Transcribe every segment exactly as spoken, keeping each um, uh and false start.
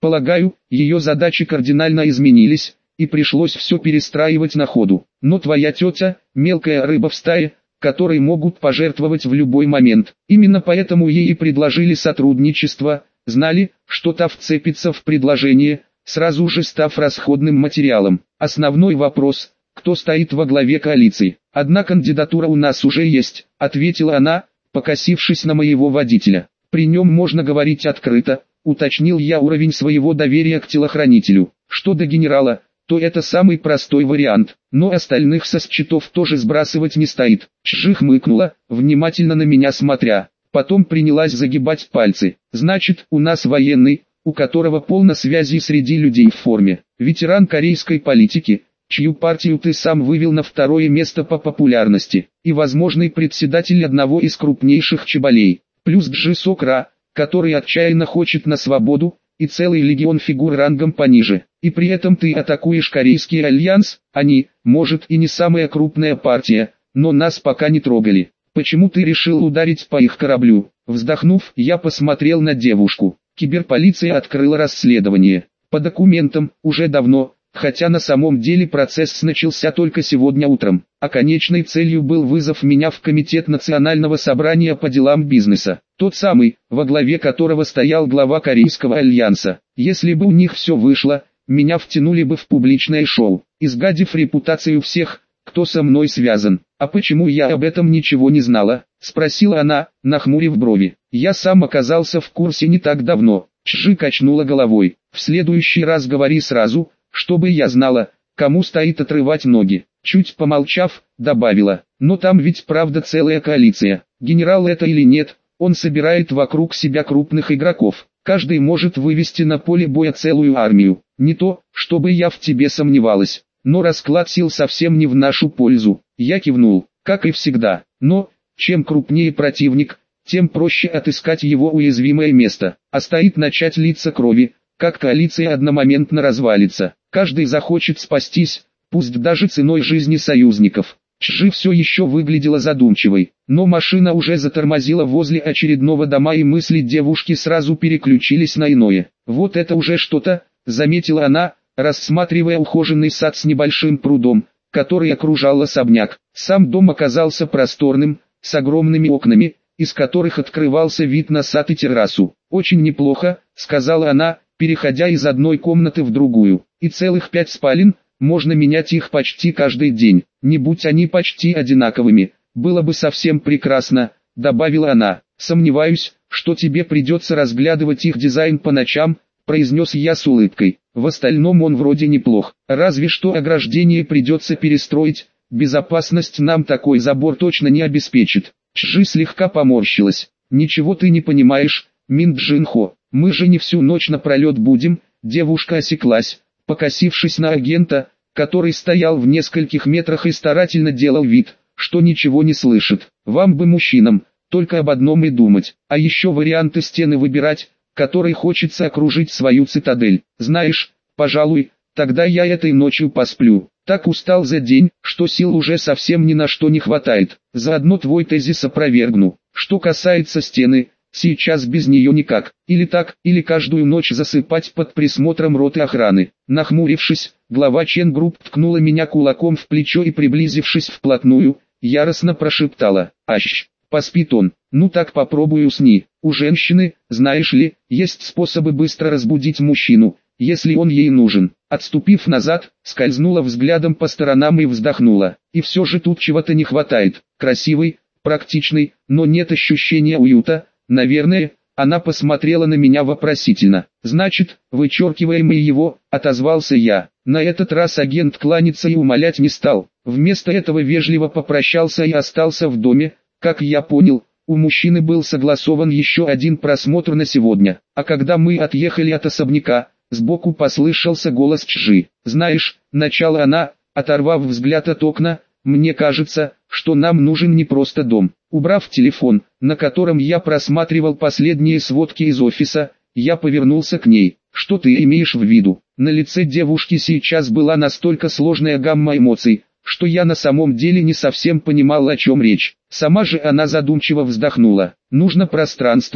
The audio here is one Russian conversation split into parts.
Полагаю, ее задачи кардинально изменились, и пришлось все перестраивать на ходу. Но твоя тетя – мелкая рыба в стае, которой могут пожертвовать в любой момент. Именно поэтому ей и предложили сотрудничество, знали, что та вцепится в предложение, сразу же став расходным материалом. Основной вопрос – кто стоит во главе коалиции? «Одна кандидатура у нас уже есть», – ответила она, покосившись на моего водителя. «При нем можно говорить открыто», – уточнил я уровень своего доверия к телохранителю. Что до генерала, то это самый простой вариант, но остальных со счетов тоже сбрасывать не стоит. Чжи хмыкнула, внимательно на меня смотря, потом принялась загибать пальцы. «Значит, у нас военный, у которого полно связей среди людей в форме, ветеран корейской политики, чью партию ты сам вывел на второе место по популярности, и возможный председатель одного из крупнейших чеболей, плюс Джи Сокра, который отчаянно хочет на свободу, и целый легион фигур рангом пониже. И при этом ты атакуешь Корейский альянс, они, может, и не самая крупная партия, но нас пока не трогали. Почему ты решил ударить по их кораблю?» Вздохнув, я посмотрел на девушку. Киберполиция открыла расследование. По документам, уже давно, хотя на самом деле процесс начался только сегодня утром, а конечной целью был вызов меня в Комитет Национального собрания по делам бизнеса, тот самый, во главе которого стоял глава Корейского альянса. Если бы у них все вышло, меня втянули бы в публичное шоу, изгадив репутацию всех, кто со мной связан. «А почему я об этом ничего не знала?» – спросила она, нахмурив брови. «Я сам оказался в курсе не так давно». Чжи качнула головой. «В следующий раз говори сразу, чтобы я знала, кому стоит отрывать ноги». Чуть помолчав, добавила: «Но там ведь правда целая коалиция. Генерал это или нет, он собирает вокруг себя крупных игроков. Каждый может вывести на поле боя целую армию. Не то, чтобы я в тебе сомневалась, но расклад сил совсем не в нашу пользу». Я кивнул, как и всегда. Но, чем крупнее противник, тем проще отыскать его уязвимое место. А стоит начать литься крови, как коалиция одномоментно развалится. Каждый захочет спастись, пусть даже ценой жизни союзников. Чжи все еще выглядела задумчивой, но машина уже затормозила возле очередного дома, и мысли девушки сразу переключились на иное. «Вот это уже что-то», — заметила она, рассматривая ухоженный сад с небольшим прудом, который окружал особняк. Сам дом оказался просторным, с огромными окнами, из которых открывался вид на сад и террасу. «Очень неплохо», — сказала она, переходя из одной комнаты в другую. «И целых пять спален, можно менять их почти каждый день. Не будь они почти одинаковыми, было бы совсем прекрасно», — добавила она. «Сомневаюсь, что тебе придется разглядывать их дизайн по ночам», — произнес я с улыбкой. «В остальном он вроде неплох, разве что ограждение придется перестроить, безопасность нам такой забор точно не обеспечит». Чжи слегка поморщилась. «Ничего ты не понимаешь, Мин Джинхо, мы же не всю ночь напролет будем». Девушка осеклась, покосившись на агента, который стоял в нескольких метрах и старательно делал вид, что ничего не слышит. «Вам бы, мужчинам, только об одном и думать, а еще варианты стены выбирать, которой хочется окружить свою цитадель. Знаешь, пожалуй, тогда я этой ночью посплю. Так устал за день, что сил уже совсем ни на что не хватает. Заодно твой тезис опровергну. Что касается стены, сейчас без нее никак. Или так, или каждую ночь засыпать под присмотром роты охраны». Нахмурившись, глава Чен Групп ткнула меня кулаком в плечо и, приблизившись вплотную, яростно прошептала: «Ащ, поспит он. Ну так попробуй усни. У женщины, знаешь ли, есть способы быстро разбудить мужчину, если он ей нужен». Отступив назад, скользнула взглядом по сторонам и вздохнула. «И все же тут чего-то не хватает. Красивый, практичный, но нет ощущения уюта, наверное». Она посмотрела на меня вопросительно. «Значит, вычеркиваем и его», — отозвался я. На этот раз агент кланяться и умолять не стал. Вместо этого вежливо попрощался и остался в доме. Как я понял, у мужчины был согласован еще один просмотр на сегодня. А когда мы отъехали от особняка, сбоку послышался голос Чжи. «Знаешь», — начала она, оторвав взгляд от окна, «мне кажется, что нам нужен не просто дом». Убрав телефон, на котором я просматривал последние сводки из офиса, я повернулся к ней. «Что ты имеешь в виду?» На лице девушки сейчас была настолько сложная гамма эмоций, что я на самом деле не совсем понимал, о чем речь. Сама же она задумчиво вздохнула. «Нужно пространство,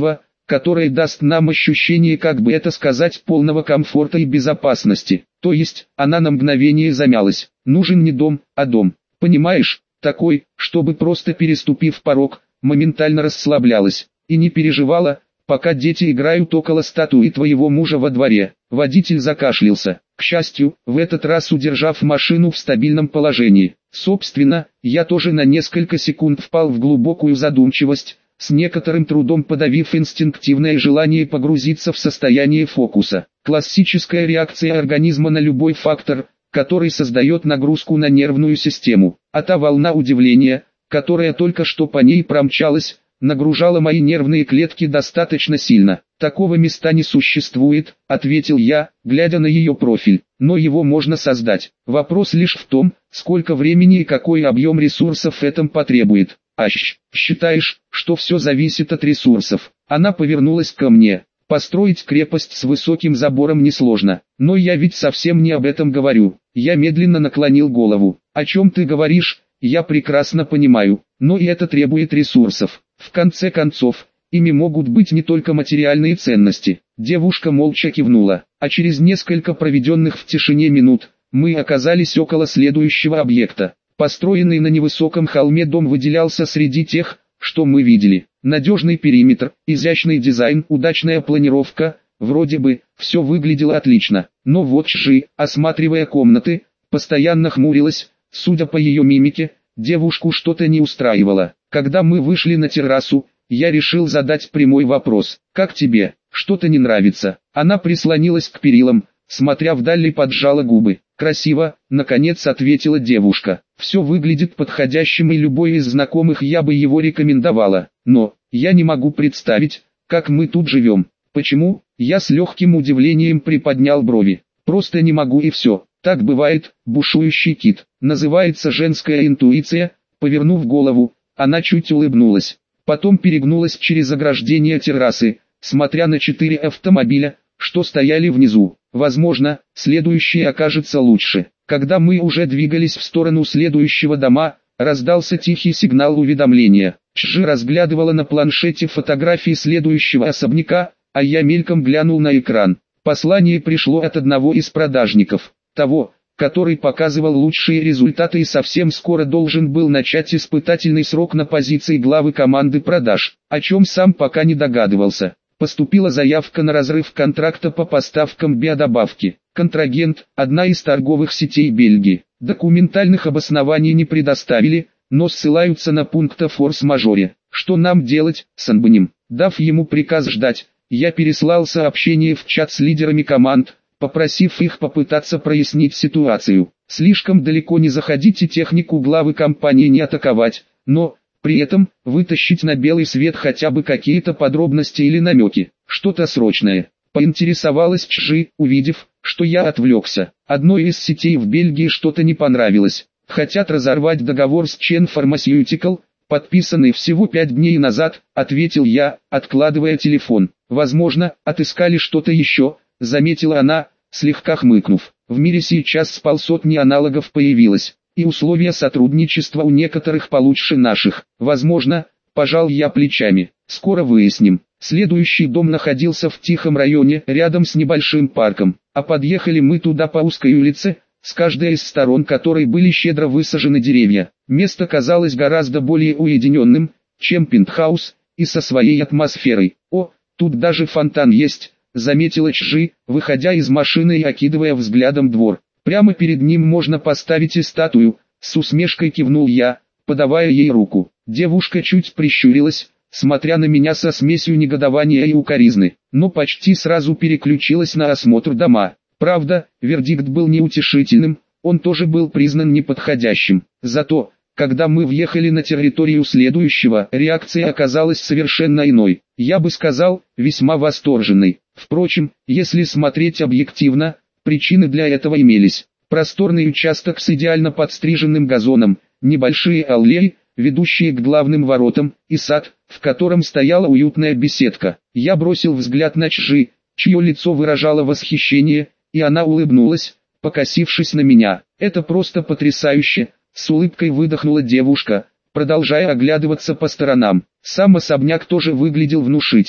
которое даст нам ощущение, как бы это сказать, полного комфорта и безопасности. То есть, она на мгновение замялась. Нужен не дом, а дом. Понимаешь, такой, чтобы просто переступив порог, моментально расслаблялась и не переживала, пока дети играют около статуи твоего мужа во дворе. Водитель закашлялся, к счастью, в этот раз удержав машину в стабильном положении. Собственно, я тоже на несколько секунд впал в глубокую задумчивость, с некоторым трудом подавив инстинктивное желание погрузиться в состояние фокуса. Классическая реакция организма на любой фактор, который создает нагрузку на нервную систему. А та волна удивления, которая только что по ней промчалась, нагружала мои нервные клетки достаточно сильно. «Такого места не существует», — ответил я, глядя на ее профиль, «но его можно создать. Вопрос лишь в том, сколько времени и какой объем ресурсов этом потребует». «Ащ, считаешь, что все зависит от ресурсов?» Она повернулась ко мне. «Построить крепость с высоким забором несложно, но я ведь совсем не об этом говорю». Я медленно наклонил голову. «О чем ты говоришь, я прекрасно понимаю, но и это требует ресурсов. В конце концов, ими могут быть не только материальные ценности». Девушка молча кивнула, а через несколько проведенных в тишине минут, мы оказались около следующего объекта. Построенный на невысоком холме дом выделялся среди тех, что мы видели. Надежный периметр, изящный дизайн, удачная планировка, вроде бы, все выглядело отлично. Но вот Чжи, осматривая комнаты, постоянно хмурилась, судя по ее мимике, девушку что-то не устраивало. Когда мы вышли на террасу, я решил задать прямой вопрос. «Как тебе? Что-то не нравится?» Она прислонилась к перилам, смотря вдаль и поджала губы. «Красиво», — наконец ответила девушка. «Все выглядит подходящим, и любой из знакомых я бы его рекомендовала. Но, я не могу представить, как мы тут живем». «Почему?» Я с легким удивлением приподнял брови. «Просто не могу, и все. Так бывает, бушующий кит. Называется женская интуиция». Повернув голову, она чуть улыбнулась. Потом перегнулась через ограждение террасы, смотря на четыре автомобиля, что стояли внизу. «Возможно, следующий окажется лучше». Когда мы уже двигались в сторону следующего дома, раздался тихий сигнал уведомления. Чжи разглядывала на планшете фотографии следующего особняка, а я мельком глянул на экран. Послание пришло от одного из продажников, того, который показывал лучшие результаты и совсем скоро должен был начать испытательный срок на позиции главы команды продаж, о чем сам пока не догадывался. Поступила заявка на разрыв контракта по поставкам биодобавки. Контрагент – одна из торговых сетей Бельгии. Документальных обоснований не предоставили, но ссылаются на пункт о форс-мажоре. Что нам делать, Санбаним? Дав ему приказ ждать, я переслал сообщение в чат с лидерами команд, попросив их попытаться прояснить ситуацию. Слишком далеко не заходить и технику главы компании не атаковать, но, при этом, вытащить на белый свет хотя бы какие-то подробности или намеки, что-то срочное. Поинтересовалась Чжи, увидев, что я отвлекся. Одной из сетей в Бельгии что-то не понравилось. Хотят разорвать договор с Чен Pharmaceutical, подписанный всего пять дней назад, ответил я, откладывая телефон. Возможно, отыскали что-то еще, заметила она, слегка хмыкнув. В мире сейчас с полсотни аналогов появилось, и условия сотрудничества у некоторых получше наших. Возможно, пожал я плечами. Скоро выясним. Следующий дом находился в тихом районе, рядом с небольшим парком, а подъехали мы туда по узкой улице, с каждой из сторон которой были щедро высажены деревья. Место казалось гораздо более уединенным, чем пентхаус, и со своей атмосферой. «О, тут даже фонтан есть», — заметила Чжи, выходя из машины и окидывая взглядом двор. «Прямо перед ним можно поставить и статую», — с усмешкой кивнул я, подавая ей руку. Девушка чуть прищурилась, смотря на меня со смесью негодования и укоризны, но почти сразу переключилась на осмотр дома. Правда, вердикт был неутешительным, он тоже был признан неподходящим. Зато, когда мы въехали на территорию следующего, реакция оказалась совершенно иной. Я бы сказал, весьма восторженной. Впрочем, если смотреть объективно, причины для этого имелись. Просторный участок с идеально подстриженным газоном, небольшие аллеи, ведущие к главным воротам, и сад, в котором стояла уютная беседка. Я бросил взгляд на Чжи, чье лицо выражало восхищение, и она улыбнулась, покосившись на меня. «Это просто потрясающе!» — с улыбкой выдохнула девушка, продолжая оглядываться по сторонам. Сам особняк тоже выглядел внушительно.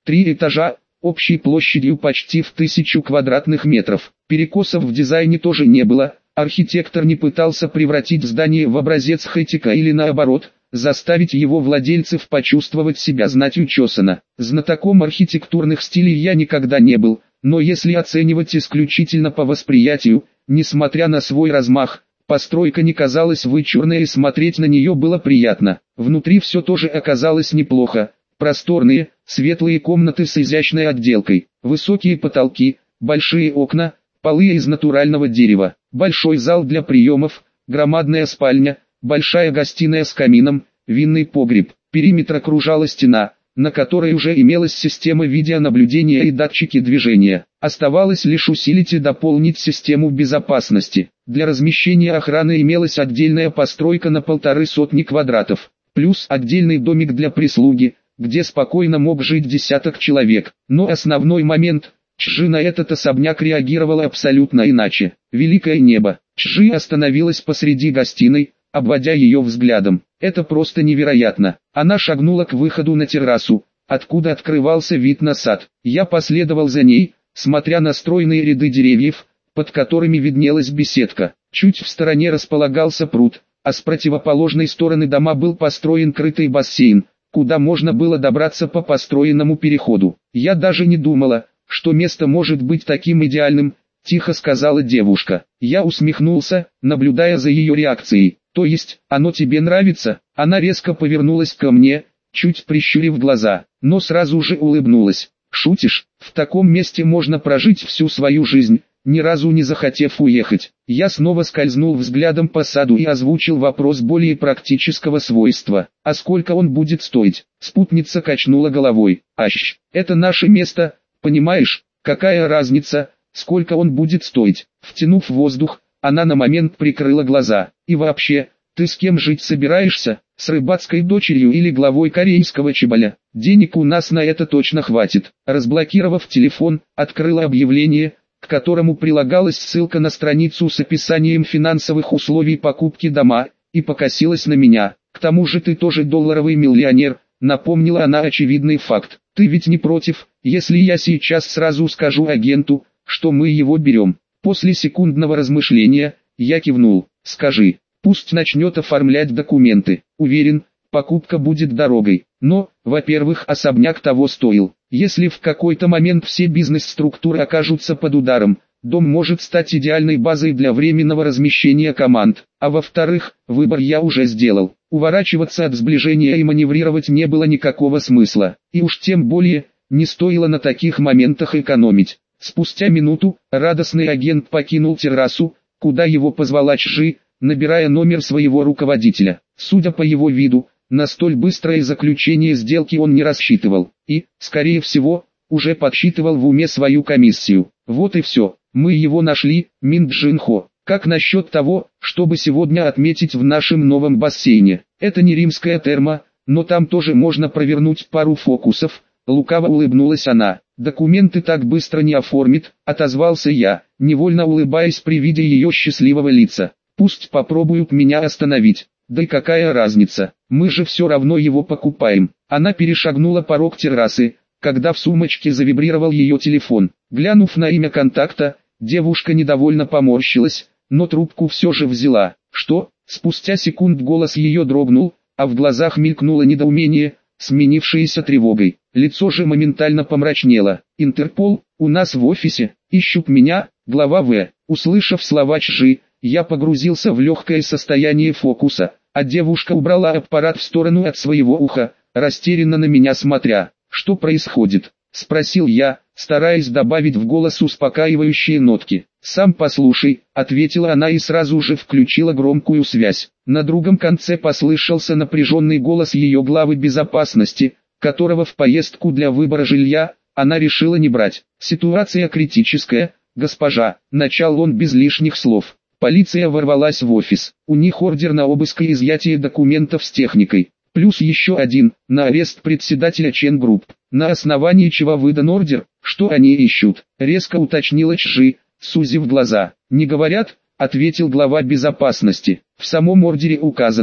Три этажа, общей площадью почти в тысячу квадратных метров. Перекосов в дизайне тоже не было. Архитектор не пытался превратить здание в образец хай-тека или наоборот, заставить его владельцев почувствовать себя знатью Чосона. Знатоком архитектурных стилей я никогда не был, но если оценивать исключительно по восприятию, несмотря на свой размах, постройка не казалась вычурной и смотреть на нее было приятно. Внутри все тоже оказалось неплохо. Просторные, светлые комнаты с изящной отделкой, высокие потолки, большие окна, полы из натурального дерева, большой зал для приемов, громадная спальня, большая гостиная с камином, винный погреб. Периметр окружала стена, на которой уже имелась система видеонаблюдения и датчики движения. Оставалось лишь усилить и дополнить систему безопасности. Для размещения охраны имелась отдельная постройка на полторы сотни квадратов, плюс отдельный домик для прислуги, где спокойно мог жить десяток человек. Но основной момент – Чжи на этот особняк реагировала абсолютно иначе. Великое небо. Чжи остановилась посреди гостиной, обводя ее взглядом. Это просто невероятно. Она шагнула к выходу на террасу, откуда открывался вид на сад. Я последовал за ней, смотря на стройные ряды деревьев, под которыми виднелась беседка. Чуть в стороне располагался пруд, а с противоположной стороны дома был построен крытый бассейн, куда можно было добраться по построенному переходу. Я даже не думала, что место может быть таким идеальным, тихо сказала девушка. Я усмехнулся, наблюдая за ее реакцией. То есть, оно тебе нравится? Она резко повернулась ко мне, чуть прищурив глаза, но сразу же улыбнулась. Шутишь? В таком месте можно прожить всю свою жизнь, ни разу не захотев уехать. Я снова скользнул взглядом по саду и озвучил вопрос более практического свойства. А сколько он будет стоить? Спутница качнула головой. Ащ, это наше место, понимаешь, какая разница, сколько он будет стоить? Втянув воздух, она на момент прикрыла глаза. И вообще, ты с кем жить собираешься? С рыбацкой дочерью или главой корейского чеболя? Денег у нас на это точно хватит. Разблокировав телефон, открыла объявление, к которому прилагалась ссылка на страницу с описанием финансовых условий покупки дома, и покосилась на меня. К тому же ты тоже долларовый миллионер, напомнила она очевидный факт. Ты ведь не против, если я сейчас сразу скажу агенту, что мы его берем? После секундного размышления, я кивнул. Скажи, пусть начнет оформлять документы. Уверен, покупка будет дорогой. Но, во-первых, особняк того стоил. Если в какой-то момент все бизнес-структуры окажутся под ударом, дом может стать идеальной базой для временного размещения команд. А во-вторых, выбор я уже сделал. Уворачиваться от сближения и маневрировать не было никакого смысла. И уж тем более, не стоило на таких моментах экономить. Спустя минуту, радостный агент покинул террасу, куда его позвала Чжи, набирая номер своего руководителя. Судя по его виду, на столь быстрое заключение сделки он не рассчитывал, и, скорее всего, уже подсчитывал в уме свою комиссию. Вот и все, мы его нашли, Мин Джин-хо. Как насчет того, чтобы сегодня отметить в нашем новом бассейне? Это не римская терма, но там тоже можно провернуть пару фокусов. Лукаво улыбнулась она. Документы так быстро не оформит, отозвался я, невольно улыбаясь при виде ее счастливого лица. Пусть попробуют меня остановить. Да и какая разница, мы же все равно его покупаем. Она перешагнула порог террасы, когда в сумочке завибрировал ее телефон. Глянув на имя контакта, девушка недовольно поморщилась, но трубку все же взяла. Что? Спустя секунд голос ее дрогнул, а в глазах мелькнуло недоумение, сменившееся тревогой. Лицо же моментально помрачнело. Интерпол, у нас в офисе, ищут меня, глава В. Услышав слова Чжи, я погрузился в легкое состояние фокуса, а девушка убрала аппарат в сторону от своего уха, растерянно на меня смотря. Что происходит? Спросил я, стараясь добавить в голос успокаивающие нотки. «Сам послушай», — ответила она и сразу же включила громкую связь. На другом конце послышался напряженный голос ее главы безопасности, которого в поездку для выбора жилья она решила не брать. «Ситуация критическая, госпожа», — начал он без лишних слов. Полиция ворвалась в офис. У них ордер на обыск и изъятие документов с техникой. Плюс еще один, на арест председателя Чен Групп. На основании чего выдан ордер, что они ищут, резко уточнила Чжи, сузив глаза. «Не говорят», — ответил глава безопасности. «В самом ордере указано,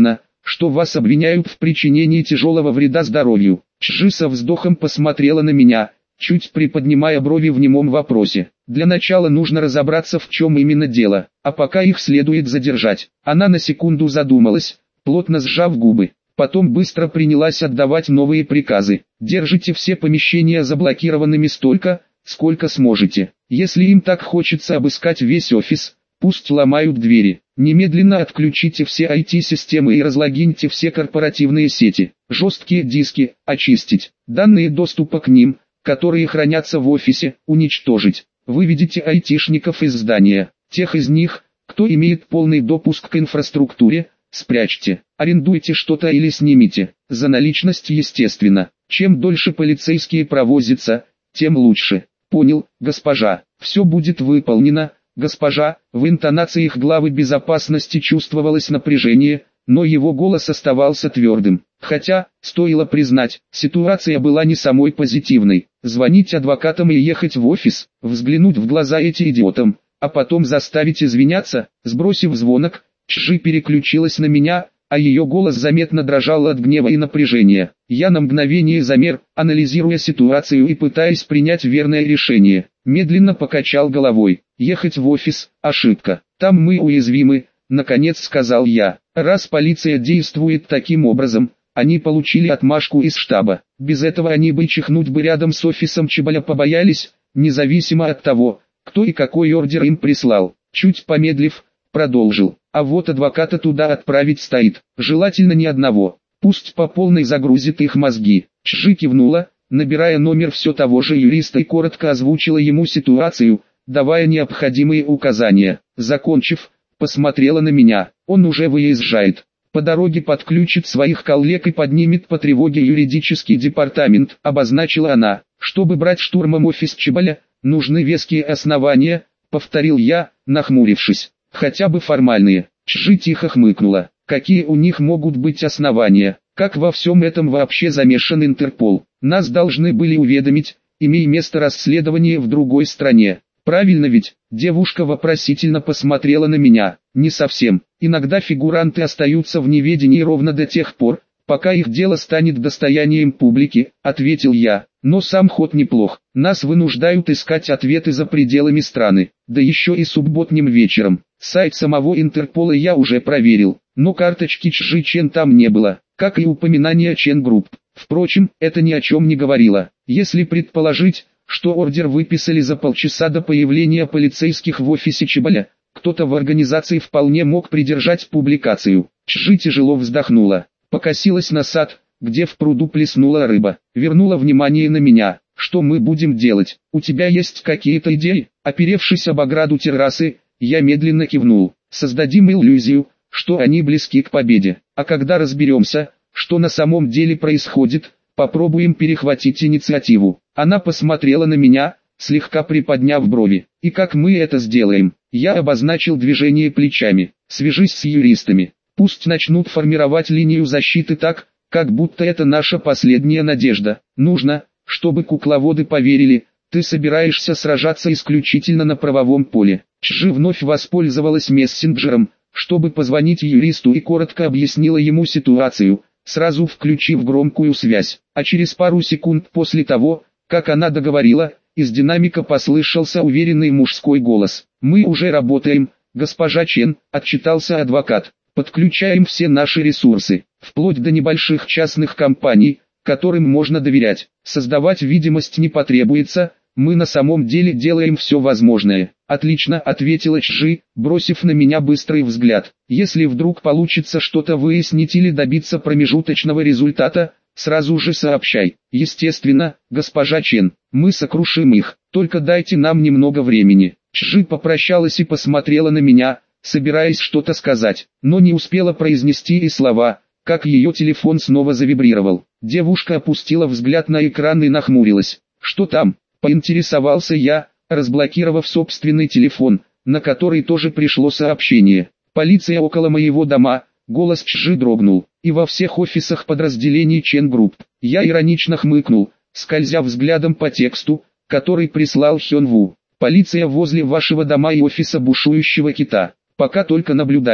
что вас обвиняют в причинении тяжелого вреда здоровью. Чжи со вздохом посмотрела на меня, чуть приподнимая брови в немом вопросе. Для начала нужно разобраться, в чем именно дело, а пока их следует задержать. Она на секунду задумалась, плотно сжав губы. Потом быстро принялась отдавать новые приказы. Держите все помещения заблокированными столько, сколько сможете. Если им так хочется обыскать весь офис, пусть ломают двери. Немедленно отключите все ай ти-системы и разлогиньте все корпоративные сети. Жесткие диски очистить. Данные доступа к ним, которые хранятся в офисе, уничтожить. Выведите айтишников из здания. Тех из них, кто имеет полный допуск к инфраструктуре, спрячьте. Арендуйте что-то или снимите. За наличность, естественно. Чем дольше полицейские провозятся, тем лучше. Понял, госпожа. Все будет выполнено, госпожа. В интонациях главы безопасности чувствовалось напряжение, но его голос оставался твердым. Хотя, стоило признать, ситуация была не самой позитивной. Звонить адвокатам и ехать в офис, взглянуть в глаза этим идиотам, а потом заставить извиняться. Сбросив звонок, Чжи переключилась на меня, а ее голос заметно дрожал от гнева и напряжения. Я на мгновение замер, анализируя ситуацию и пытаясь принять верное решение. Медленно покачал головой. Ехать в офис – ошибка. Там мы уязвимы, наконец сказал я. Раз полиция действует таким образом, они получили отмашку из штаба. Без этого они бы чихнуть бы рядом с офисом Чеболя побоялись, независимо от того, кто и какой ордер им прислал. Чуть помедлив, продолжил. А вот адвоката туда отправить стоит, желательно не одного. Пусть по полной загрузит их мозги. Чжи кивнула, набирая номер все того же юриста и коротко озвучила ему ситуацию, давая необходимые указания. Закончив, посмотрела на меня. Он уже выезжает. По дороге подключит своих коллег и поднимет по тревоге юридический департамент, обозначила она. Чтобы брать штурмом офис Чеболя, нужны веские основания, повторил я, нахмурившись. Хотя бы формальные. Чжи тихо хмыкнула. Какие у них могут быть основания? Как во всем этом вообще замешан Интерпол? Нас должны были уведомить, имея место расследование в другой стране. Правильно ведь? Девушка вопросительно посмотрела на меня. Не совсем. Иногда фигуранты остаются в неведении ровно до тех пор, пока их дело станет достоянием публики, ответил я. Но сам ход неплох. Нас вынуждают искать ответы за пределами страны, да еще и субботним вечером. Сайт самого Интерпола я уже проверил, но карточки Чжи Чен там не было, как и упоминания Чен Групп. Впрочем, это ни о чем не говорило. Если предположить, что ордер выписали за полчаса до появления полицейских в офисе Чеболя, кто-то в организации вполне мог придержать публикацию. Чжи тяжело вздохнула, покосилась на сад, где в пруду плеснула рыба, вернула внимание на меня. Что мы будем делать? У тебя есть какие-то идеи? Оперевшись об ограду террасы, я медленно кивнул. Создадим иллюзию, что они близки к победе. А когда разберемся, что на самом деле происходит, попробуем перехватить инициативу. Она посмотрела на меня, слегка приподняв брови. И как мы это сделаем? Я обозначил движение плечами. Свяжись с юристами. Пусть начнут формировать линию защиты так, как будто это наша последняя надежда. Нужно, чтобы кукловоды поверили, ты собираешься сражаться исключительно на правовом поле. Чжи вновь воспользовалась мессенджером, чтобы позвонить юристу и коротко объяснила ему ситуацию, сразу включив громкую связь. А через пару секунд после того, как она договорила, из динамика послышался уверенный мужской голос. «Мы уже работаем, госпожа Чен», — отчитался адвокат. «Подключаем все наши ресурсы, вплоть до небольших частных компаний, которым можно доверять. Создавать видимость не потребуется, мы на самом деле делаем все возможное». «Отлично», — ответила Чжи, бросив на меня быстрый взгляд. «Если вдруг получится что-то выяснить или добиться промежуточного результата, сразу же сообщай». «Естественно, госпожа Чен, мы сокрушим их, только дайте нам немного времени». Чжи попрощалась и посмотрела на меня, собираясь что-то сказать, но не успела произнести и слова, как ее телефон снова завибрировал. Девушка опустила взгляд на экран и нахмурилась. «Что там?» — поинтересовался я, разблокировав собственный телефон, на который тоже пришло сообщение. «Полиция около моего дома», — голос Чжи дрогнул, «и во всех офисах подразделений Чен Групп». Я иронично хмыкнул, скользя взглядом по тексту, который прислал Хён Ву. «Полиция возле вашего дома и офиса бушующего кита. Пока только наблюдают.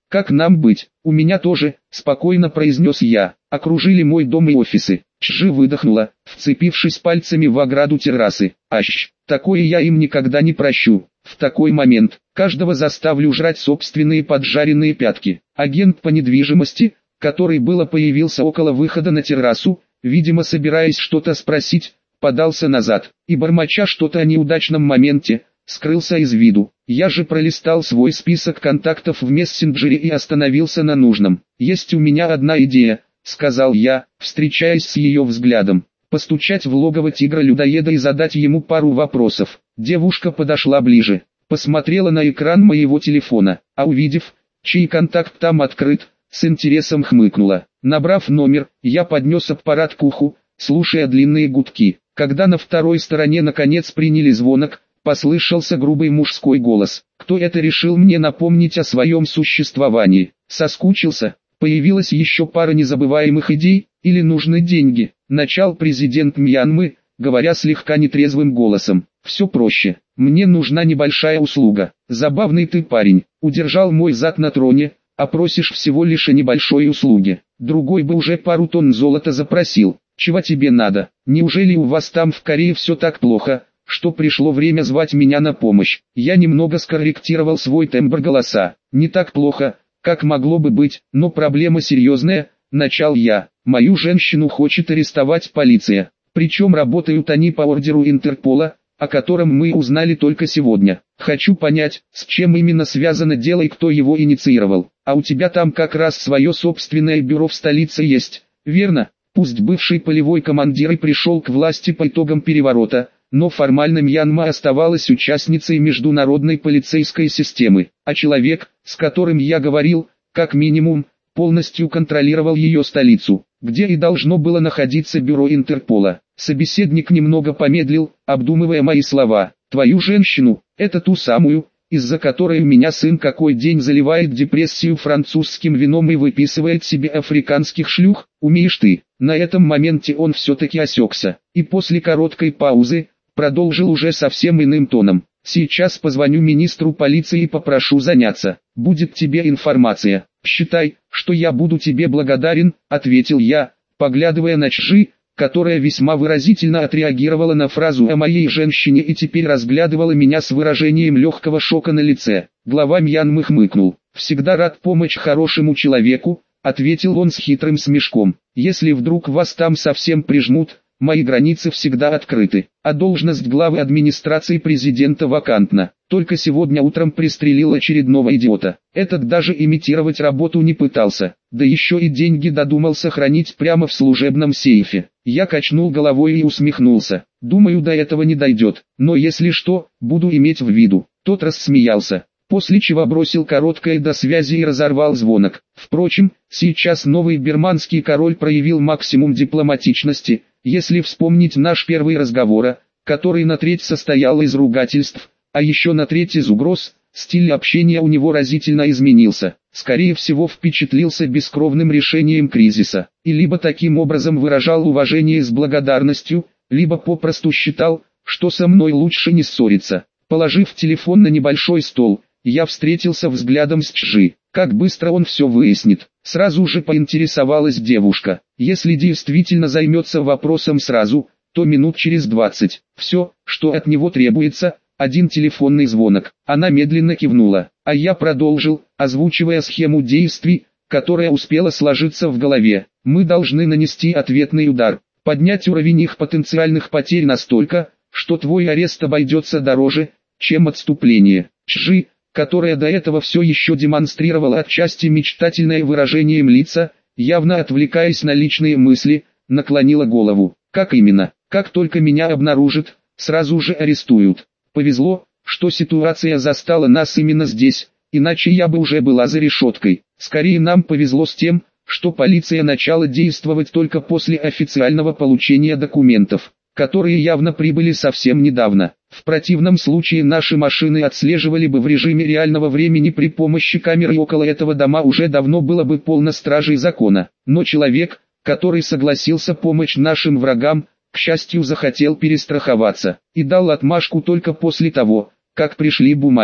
Как нам быть? У меня тоже, спокойно произнес я. Окружили мой дом и офисы. Чжи выдохнула, вцепившись пальцами в ограду террасы. Ащ, такое я им никогда не прощу. В такой момент, каждого заставлю жрать собственные поджаренные пятки. Агент по недвижимости, который было появился около выхода на террасу, видимо собираясь что-то спросить, подался назад, и бормоча что-то о неудачном моменте, скрылся из виду. Я же пролистал свой список контактов в мессенджере и остановился на нужном. «Есть у меня одна идея», — сказал я, встречаясь с ее взглядом. «Постучать в логово тигра-людоеда и задать ему пару вопросов». Девушка подошла ближе, посмотрела на экран моего телефона, а увидев, чей контакт там открыт, с интересом хмыкнула. Набрав номер, я поднес аппарат к уху, слушая длинные гудки. Когда на второй стороне наконец приняли звонок, послышался грубый мужской голос. Кто это решил мне напомнить о своем существовании? Соскучился? Появилась еще пара незабываемых идей, или нужны деньги? Начал президент Мьянмы, говоря слегка нетрезвым голосом. Все проще. Мне нужна небольшая услуга. Забавный ты парень. Удержал мой зад на троне, а просишь всего лишь о небольшой услуге. Другой бы уже пару тонн золота запросил. Чего тебе надо? Неужели у вас там в Корее все так плохо, что пришло время звать меня на помощь? Я немного скорректировал свой тембр голоса. Не так плохо, как могло бы быть, но проблема серьезная, начал я. Мою женщину хочет арестовать полиция. Причем работают они по ордеру Интерпола, о котором мы узнали только сегодня. Хочу понять, с чем именно связано дело и кто его инициировал. А у тебя там как раз свое собственное бюро в столице есть, верно? Пусть бывший полевой командир и пришел к власти по итогам переворота, но формально Мьянма оставалась участницей международной полицейской системы, а человек, с которым я говорил, как минимум, полностью контролировал ее столицу, где и должно было находиться бюро Интерпола. Собеседник немного помедлил, обдумывая мои слова. «Твою женщину, это ту самую, из-за которой у меня сын какой день заливает депрессию французским вином и выписывает себе африканских шлюх, умеешь ты». На этом моменте он все-таки осекся, и после короткой паузы, продолжил уже совсем иным тоном. «Сейчас позвоню министру полиции и попрошу заняться. Будет тебе информация. Считай, что я буду тебе благодарен», — ответил я, поглядывая на Чжи, которая весьма выразительно отреагировала на фразу о моей женщине и теперь разглядывала меня с выражением легкого шока на лице. Глава Мьянмы хмыкнул. «Всегда рад помочь хорошему человеку», — ответил он с хитрым смешком. «Если вдруг вас там совсем прижмут, мои границы всегда открыты, а должность главы администрации президента вакантна. Только сегодня утром пристрелил очередного идиота. Этот даже имитировать работу не пытался, да еще и деньги додумался хранить прямо в служебном сейфе». Я качнул головой и усмехнулся. «Думаю, до этого не дойдет, но если что, буду иметь в виду». Тот рассмеялся, после чего бросил короткое «до связи» и разорвал звонок. Впрочем, сейчас новый бирманский король проявил максимум дипломатичности, если вспомнить наш первый разговор, который на треть состоял из ругательств, а еще на треть из угроз. Стиль общения у него разительно изменился, скорее всего впечатлился бескровным решением кризиса, и либо таким образом выражал уважение с благодарностью, либо попросту считал, что со мной лучше не ссориться. Положив телефон на небольшой стол, я встретился взглядом с Чжи. Как быстро он все выяснит? Сразу же поинтересовалась девушка. Если действительно займется вопросом сразу, то минут через двадцать. Все, что от него требуется, один телефонный звонок. Она медленно кивнула, а я продолжил, озвучивая схему действий, которая успела сложиться в голове. Мы должны нанести ответный удар, поднять уровень их потенциальных потерь настолько, что твой арест обойдется дороже, чем отступление. Чжи, которая до этого все еще демонстрировала отчасти мечтательное выражение лица, явно отвлекаясь на личные мысли, наклонила голову. «Как именно? Как только меня обнаружат, сразу же арестуют. Повезло, что ситуация застала нас именно здесь, иначе я бы уже была за решеткой. Скорее нам повезло с тем, что полиция начала действовать только после официального получения документов, которые явно прибыли совсем недавно. В противном случае наши машины отслеживали бы в режиме реального времени при помощи камер, и около этого дома уже давно было бы полно стражей закона. Но человек, который согласился помочь нашим врагам, к счастью захотел перестраховаться, и дал отмашку только после того, как пришли бумаги.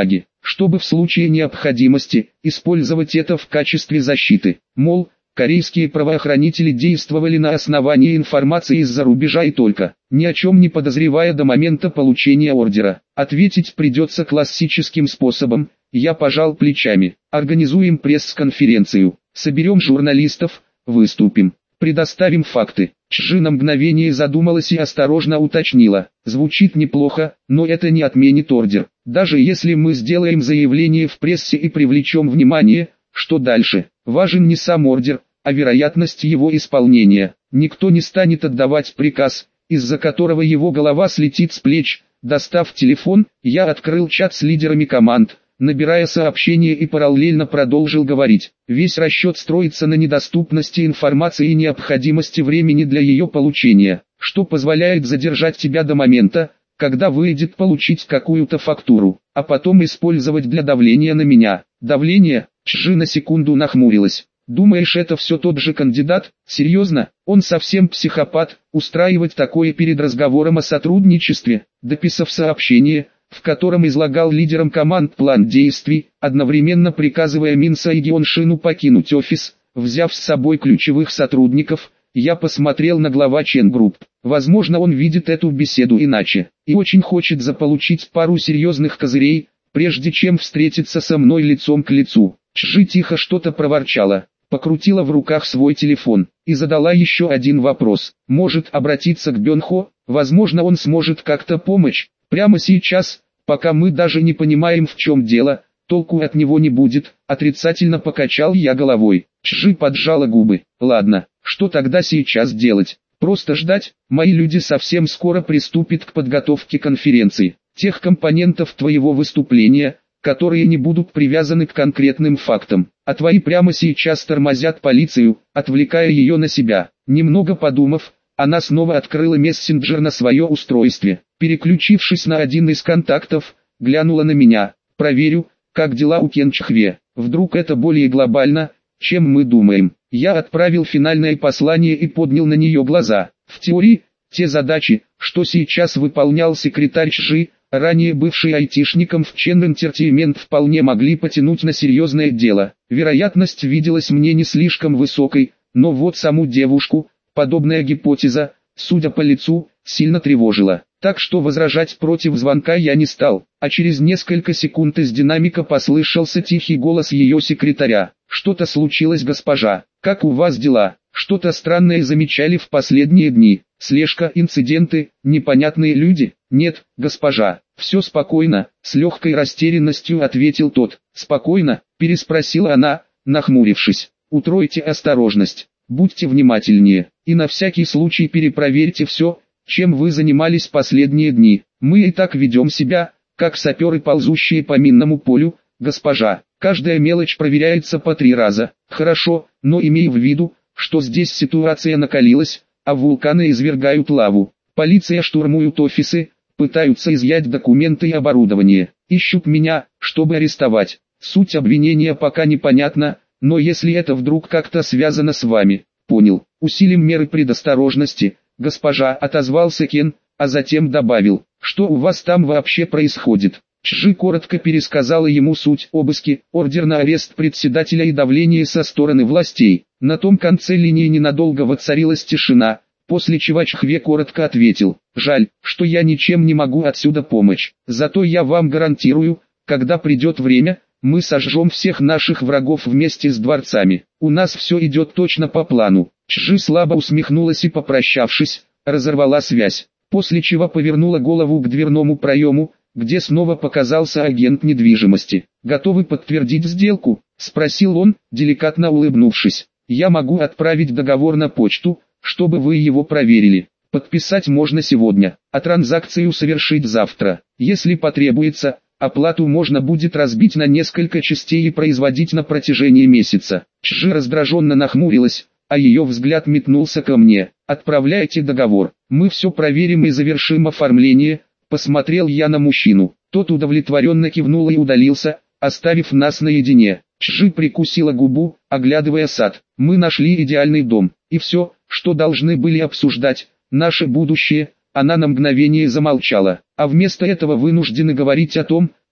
чтобы в случае необходимости использовать это в качестве защиты. Мол, корейские правоохранители действовали на основании информации из-за рубежа и только, ни о чем не подозревая до момента получения ордера. Ответить придется классическим способом. Я пожал плечами. Организуем пресс-конференцию, соберем журналистов, выступим, предоставим факты. Чжи на мгновение задумалась и осторожно уточнила. Звучит неплохо, но это не отменит ордер. Даже если мы сделаем заявление в прессе и привлечем внимание, что дальше? Важен не сам ордер, а вероятность его исполнения. Никто не станет отдавать приказ, из-за которого его голова слетит с плеч. Достав телефон, я открыл чат с лидерами команд, набирая сообщения и параллельно продолжил говорить. Весь расчет строится на недоступности информации и необходимости времени для ее получения, что позволяет задержать тебя до момента, когда выйдет получить какую-то фактуру, а потом использовать для давления на меня. Давление? Чжи на секунду нахмурилась. Думаешь, это все тот же кандидат? Серьезно? Он совсем психопат, устраивать такое перед разговором о сотрудничестве? Дописав сообщение, в котором излагал лидерам команд план действий, одновременно приказывая Минса и Геоншину покинуть офис, взяв с собой ключевых сотрудников, я посмотрел на глава Чен Групп. Возможно, он видит эту беседу иначе, и очень хочет заполучить пару серьезных козырей, прежде чем встретиться со мной лицом к лицу. Чжи тихо что-то проворчала, покрутила в руках свой телефон, и задала еще один вопрос. Может обратиться к Бёнхо? Возможно, он сможет как-то помочь. Прямо сейчас, пока мы даже не понимаем, в чем дело, толку от него не будет. Отрицательно покачал я головой. Чжи поджала губы. Ладно, что тогда сейчас делать? Просто ждать? Мои люди совсем скоро приступят к подготовке конференции. Тех компонентов твоего выступления, которые не будут привязаны к конкретным фактам, а твои прямо сейчас тормозят полицию, отвлекая ее на себя. Немного подумав, она снова открыла мессенджер на свое устройстве. Переключившись на один из контактов, глянула на меня. Проверю, как дела у Кен Чхве. Вдруг это более глобально, чем мы думаем. Я отправил финальное послание и поднял на нее глаза. В теории, те задачи, что сейчас выполнял секретарь Чжи, ранее бывший айтишником в Чен Entertainment, вполне могли потянуть на серьезное дело. Вероятность виделась мне не слишком высокой, но вот саму девушку, подобная гипотеза, судя по лицу, сильно тревожила. Так что возражать против звонка я не стал, а через несколько секунд из динамика послышался тихий голос ее секретаря. «Что-то случилось, госпожа? Как у вас дела? Что-то странное замечали в последние дни? Слежка, инциденты, непонятные люди?» «Нет, госпожа, все спокойно», — с легкой растерянностью ответил тот. «Спокойно?» — переспросила она, нахмурившись. «Утройте осторожность, будьте внимательнее, и на всякий случай перепроверьте все, чем вы занимались последние дни. Мы и так ведем себя, как саперы, ползущие по минному полю, госпожа. Каждая мелочь проверяется по три раза. Хорошо, но имей в виду, что здесь ситуация накалилась, а вулканы извергают лаву. Полиция штурмует офисы, пытаются изъять документы и оборудование. Ищут меня, чтобы арестовать. Суть обвинения пока непонятна, но если это вдруг как-то связано с вами, понял. Усилим меры предосторожности, госпожа, отозвался Кен, а затем добавил, что у вас там вообще происходит. Чжи коротко пересказала ему суть: обыски, ордер на арест председателя и давление со стороны властей. На том конце линии ненадолго воцарилась тишина, после чего Чхве коротко ответил: «Жаль, что я ничем не могу отсюда помочь. Зато я вам гарантирую, когда придет время, мы сожжем всех наших врагов вместе с дворцами. У нас все идет точно по плану». Чжи слабо усмехнулась и, попрощавшись, разорвала связь, после чего повернула голову к дверному проему, где снова показался агент недвижимости. «Готовы подтвердить сделку?» — спросил он, деликатно улыбнувшись. «Я могу отправить договор на почту, чтобы вы его проверили. Подписать можно сегодня, а транзакцию совершить завтра. Если потребуется, оплату можно будет разбить на несколько частей и производить на протяжении месяца». Чжи раздраженно нахмурилась, а ее взгляд метнулся ко мне. «Отправляйте договор, мы все проверим и завершим оформление». Посмотрел я на мужчину, тот удовлетворенно кивнул и удалился, оставив нас наедине. Чжи прикусила губу, оглядывая сад. Мы нашли идеальный дом, и все, что должны были обсуждать, наше будущее. Она на мгновение замолчала, а вместо этого вынуждены говорить о том,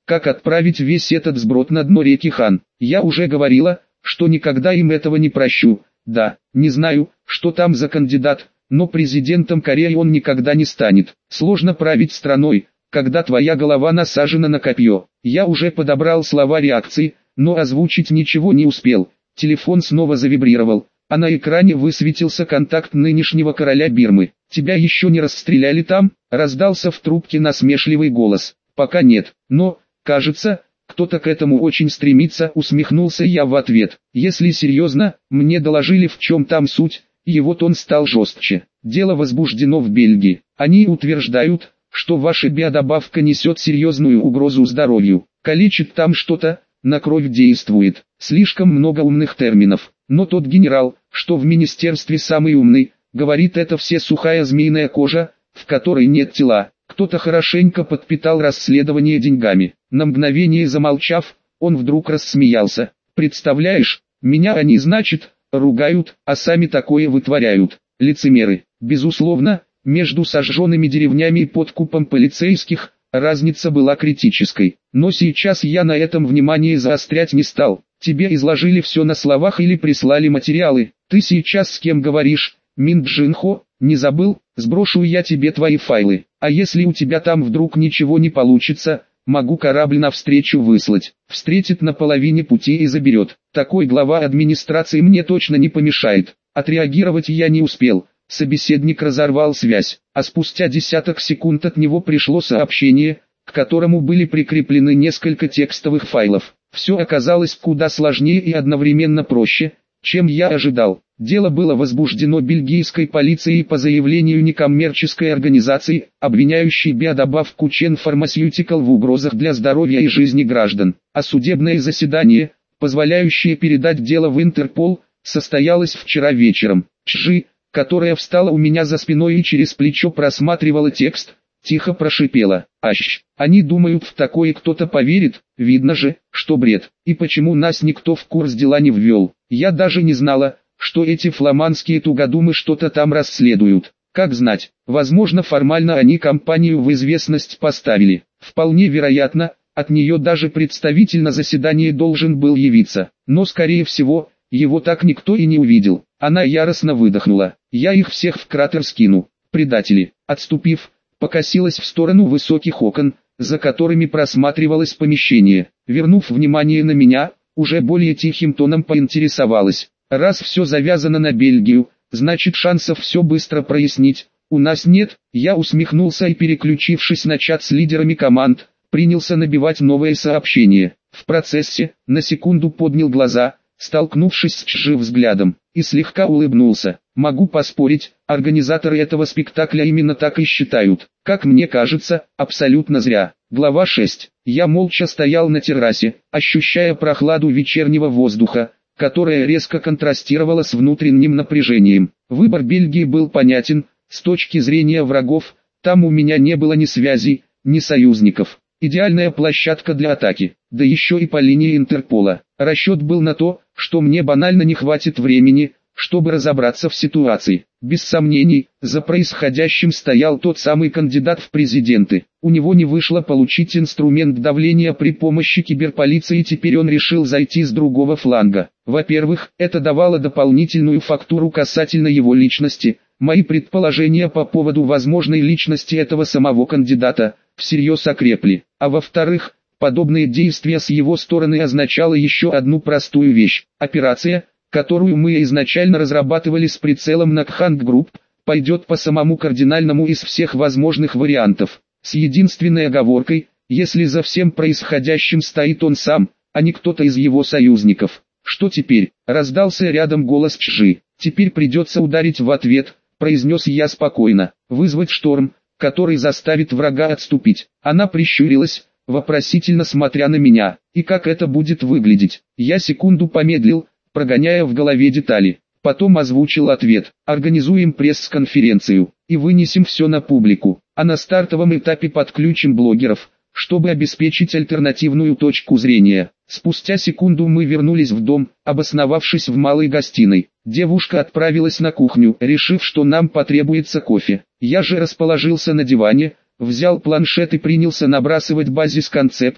как отправить весь этот сброд на дно реки Хан. Я уже говорила, что никогда им этого не прощу. Да, не знаю, что там за кандидат, но президентом Кореи он никогда не станет. Сложно править страной, когда твоя голова насажена на копье. Я уже подобрал слова реакции, но озвучить ничего не успел. Телефон снова завибрировал, а на экране высветился контакт нынешнего короля Бирмы. «Тебя еще не расстреляли там?» — раздался в трубке насмешливый голос. «Пока нет, но, кажется, кто-то к этому очень стремится», — усмехнулся я в ответ. «Если серьезно, мне доложили, в чем там суть», и его тон стал жестче. «Дело возбуждено в Бельгии. Они утверждают, что ваша биодобавка несет серьезную угрозу здоровью. Калечит там что-то, на кровь действует. Слишком много умных терминов. Но тот генерал, что в министерстве самый умный, говорит, это все сухая змеиная кожа, в которой нет тела. Кто-то хорошенько подпитал расследование деньгами». На мгновение замолчав, он вдруг рассмеялся. «Представляешь, меня они, значит, ругают, а сами такое вытворяют. Лицемеры». Безусловно, между сожженными деревнями и подкупом полицейских разница была критической. Но сейчас я на этом внимание заострять не стал. «Тебе изложили все на словах или прислали материалы? Ты сейчас с кем говоришь, Мин Джин-хо? Не забыл? Сброшу я тебе твои файлы. А если у тебя там вдруг ничего не получится, могу корабль навстречу выслать. Встретит на половине пути и заберет. Такой глава администрации мне точно не помешает». Отреагировать я не успел. Собеседник разорвал связь, а спустя десяток секунд от него пришло сообщение, к которому были прикреплены несколько текстовых файлов. Все оказалось куда сложнее и одновременно проще, чем я ожидал. Дело было возбуждено бельгийской полицией по заявлению некоммерческой организации, обвиняющей биодобавку Chen Pharmaceutical в угрозах для здоровья и жизни граждан. А судебное заседание, позволяющее передать дело в Интерпол, состоялось вчера вечером. Чжи, которая встала у меня за спиной и через плечо просматривала текст, тихо прошипела: «Ащ, они думают, в такое кто-то поверит, видно же, что бред. И почему нас никто в курс дела не ввел? Я даже не знала, что эти фламандские тугодумы что-то там расследуют. Как знать, возможно, формально они компанию в известность поставили. Вполне вероятно, от нее даже представитель на заседании должен был явиться. Но скорее всего, его так никто и не увидел». Она яростно выдохнула: «Я их всех в кратер скину, предатели». Отступив, покосилась в сторону высоких окон, за которыми просматривалось помещение. Вернув внимание на меня, уже более тихим тоном поинтересовалась: «Раз все завязано на Бельгию, значит шансов все быстро прояснить у нас нет?» Я усмехнулся и, переключившись на чат с лидерами команд, принялся набивать новое сообщение. В процессе, на секунду поднял глаза, столкнувшись с Чжи взглядом, и слегка улыбнулся. «Могу поспорить, организаторы этого спектакля именно так и считают. Как мне кажется, абсолютно зря». Глава шесть. Я молча стоял на террасе, ощущая прохладу вечернего воздуха, которая резко контрастировала с внутренним напряжением. Выбор Бельгии был понятен, с точки зрения врагов, там у меня не было ни связей, ни союзников. Идеальная площадка для атаки, да еще и по линии Интерпола. Расчет был на то, что мне банально не хватит времени, чтобы разобраться в ситуации. Без сомнений, за происходящим стоял тот самый кандидат в президенты. У него не вышло получить инструмент давления при помощи киберполиции, теперь он решил зайти с другого фланга. Во-первых, это давало дополнительную фактуру касательно его личности. Мои предположения по поводу возможной личности этого самого кандидата всерьез окрепли. А во-вторых, подобные действия с его стороны означало еще одну простую вещь. Операция, которую мы изначально разрабатывали с прицелом на Кханг Групп, пойдет по самому кардинальному из всех возможных вариантов. С единственной оговоркой: если за всем происходящим стоит он сам, а не кто-то из его союзников. «Что теперь?» — раздался рядом голос Чжи. «Теперь придется ударить в ответ», — произнес я спокойно. «Вызвать шторм, который заставит врага отступить». Она прищурилась, вопросительно смотря на меня. «И как это будет выглядеть?» Я секунду помедлил, прогоняя в голове детали. Потом озвучил ответ: «Организуем пресс-конференцию и вынесем все на публику, а на стартовом этапе подключим блогеров, чтобы обеспечить альтернативную точку зрения». Спустя секунду мы вернулись в дом, обосновавшись в малой гостиной. Девушка отправилась на кухню, решив, что нам потребуется кофе. Я же расположился на диване, взял планшет и принялся набрасывать базис концепта,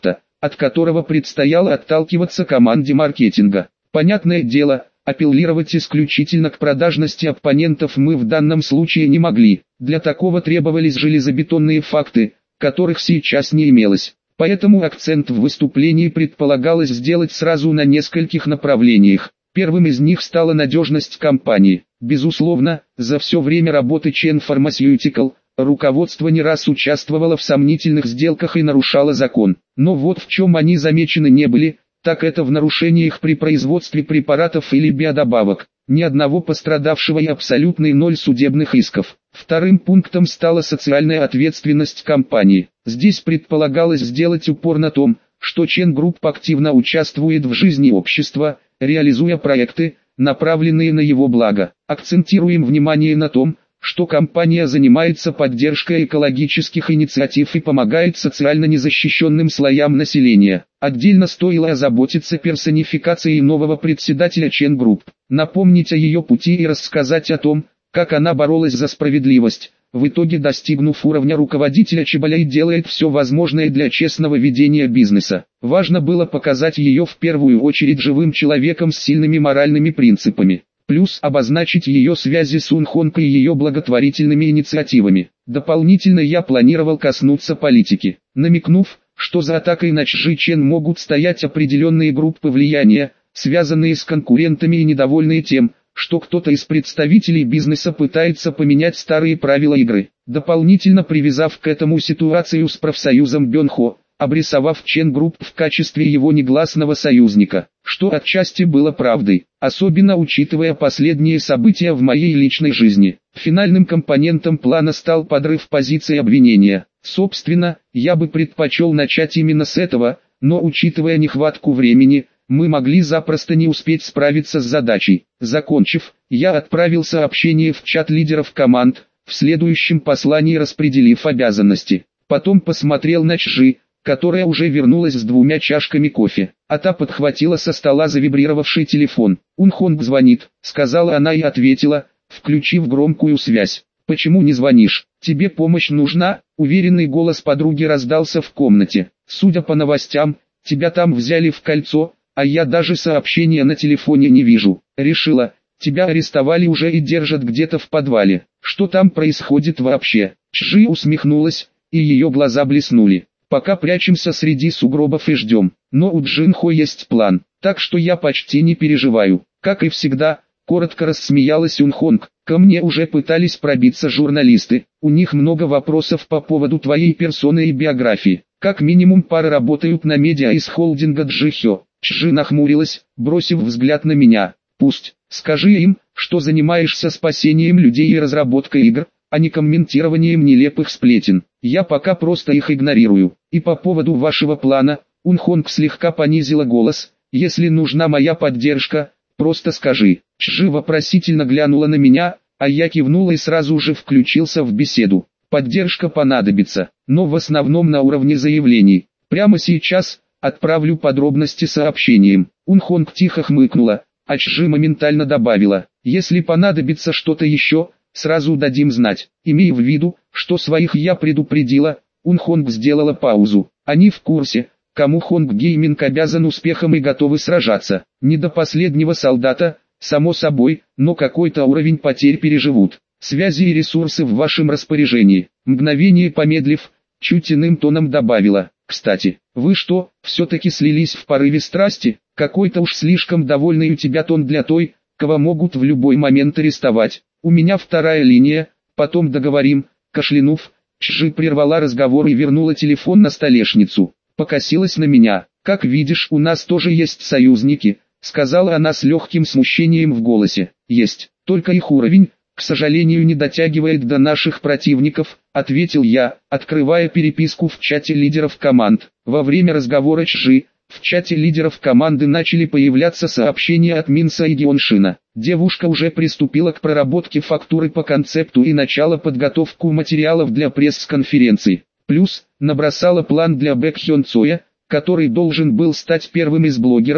от которого предстояло отталкиваться команде маркетинга. Понятное дело, апеллировать исключительно к продажности оппонентов мы в данном случае не могли. Для такого требовались железобетонные факты, которых сейчас не имелось. Поэтому акцент в выступлении предполагалось сделать сразу на нескольких направлениях. Первым из них стала надежность компании. Безусловно, за все время работы Chen Pharmaceutical, руководство не раз участвовало в сомнительных сделках и нарушало закон. Но вот в чем они замечены не были, так это в нарушениях при производстве препаратов или биодобавок. Ни одного пострадавшего и абсолютный ноль судебных исков. Вторым пунктом стала социальная ответственность компании. Здесь предполагалось сделать упор на том, что Chen Group активно участвует в жизни общества, реализуя проекты, направленные на его благо. Акцентируем внимание на том, что компания занимается поддержкой экологических инициатив и помогает социально незащищенным слоям населения. Отдельно стоило озаботиться персонификацией нового председателя Chen Group, напомнить о ее пути и рассказать о том, как она боролась за справедливость, в итоге достигнув уровня руководителя Чеболя и делает все возможное для честного ведения бизнеса. Важно было показать ее в первую очередь живым человеком с сильными моральными принципами. Плюс обозначить ее связи с Унхонг и ее благотворительными инициативами. Дополнительно я планировал коснуться политики, намекнув, что за атакой на Чжи Чен могут стоять определенные группы влияния, связанные с конкурентами и недовольные тем, что кто-то из представителей бизнеса пытается поменять старые правила игры. Дополнительно привязав к этому ситуацию с профсоюзом Бёнхо, обрисовав Chen Group в качестве его негласного союзника, что отчасти было правдой, особенно учитывая последние события в моей личной жизни. Финальным компонентом плана стал подрыв позиции обвинения. Собственно, я бы предпочел начать именно с этого, но учитывая нехватку времени, мы могли запросто не успеть справиться с задачей. Закончив, я отправил сообщение в чат лидеров команд, в следующем послании распределив обязанности. Потом посмотрел на Чжи, которая уже вернулась с двумя чашками кофе, а та подхватила со стола завибрировавший телефон. «Унхонг звонит», — сказала она и ответила, включив громкую связь. «Почему не звонишь? Тебе помощь нужна?» Уверенный голос подруги раздался в комнате. «Судя по новостям, тебя там взяли в кольцо, а я даже сообщения на телефоне не вижу. Решила, тебя арестовали уже и держат где-то в подвале. Что там происходит вообще?» Чжи усмехнулась, и ее глаза блеснули. «Пока прячемся среди сугробов и ждем, но у Джинхо есть план, так что я почти не переживаю». Как и всегда, коротко рассмеялась Унхонг. «Ко мне уже пытались пробиться журналисты, у них много вопросов по поводу твоей персоны и биографии. Как минимум пара работают на медиа из холдинга Джихё». Чжи нахмурилась, бросив взгляд на меня. «Пусть, скажи им, что занимаешься спасением людей и разработкой игр, а не комментированием нелепых сплетен. Я пока просто их игнорирую. И по поводу вашего плана», Унхонг слегка понизила голос, «если нужна моя поддержка, просто скажи». Чжи вопросительно глянула на меня, а я кивнул и сразу же включился в беседу. «Поддержка понадобится, но в основном на уровне заявлений. Прямо сейчас отправлю подробности сообщением». Унхонг тихо хмыкнула, а Чжи моментально добавила: «Если понадобится что-то еще, сразу дадим знать. Имей в виду, что своих я предупредила». Унхонг сделала паузу. «Они в курсе, кому Хонг Гейминг обязан успехом и готовы сражаться. Не до последнего солдата, само собой, но какой-то уровень потерь переживут. Связи и ресурсы в вашем распоряжении». Мгновение помедлив, чуть иным тоном добавила: «Кстати, вы что, все-таки слились в порыве страсти? Какой-то уж слишком довольный у тебя тон для той, кого могут в любой момент арестовать. У меня вторая линия, потом договорим». Кашлянув, Чжи прервала разговор и вернула телефон на столешницу. Покосилась на меня. «Как видишь, у нас тоже есть союзники», — сказала она с легким смущением в голосе. «Есть, только их уровень, к сожалению, не дотягивает до наших противников», — ответил я, открывая переписку в чате лидеров команд. Во время разговора Чжи, в чате лидеров команды начали появляться сообщения от Минса и Геоншина. Девушка уже приступила к проработке фактуры по концепту и начала подготовку материалов для пресс-конференции. Плюс, набросала план для Бэк Хён Цоя, который должен был стать первым из блогеров,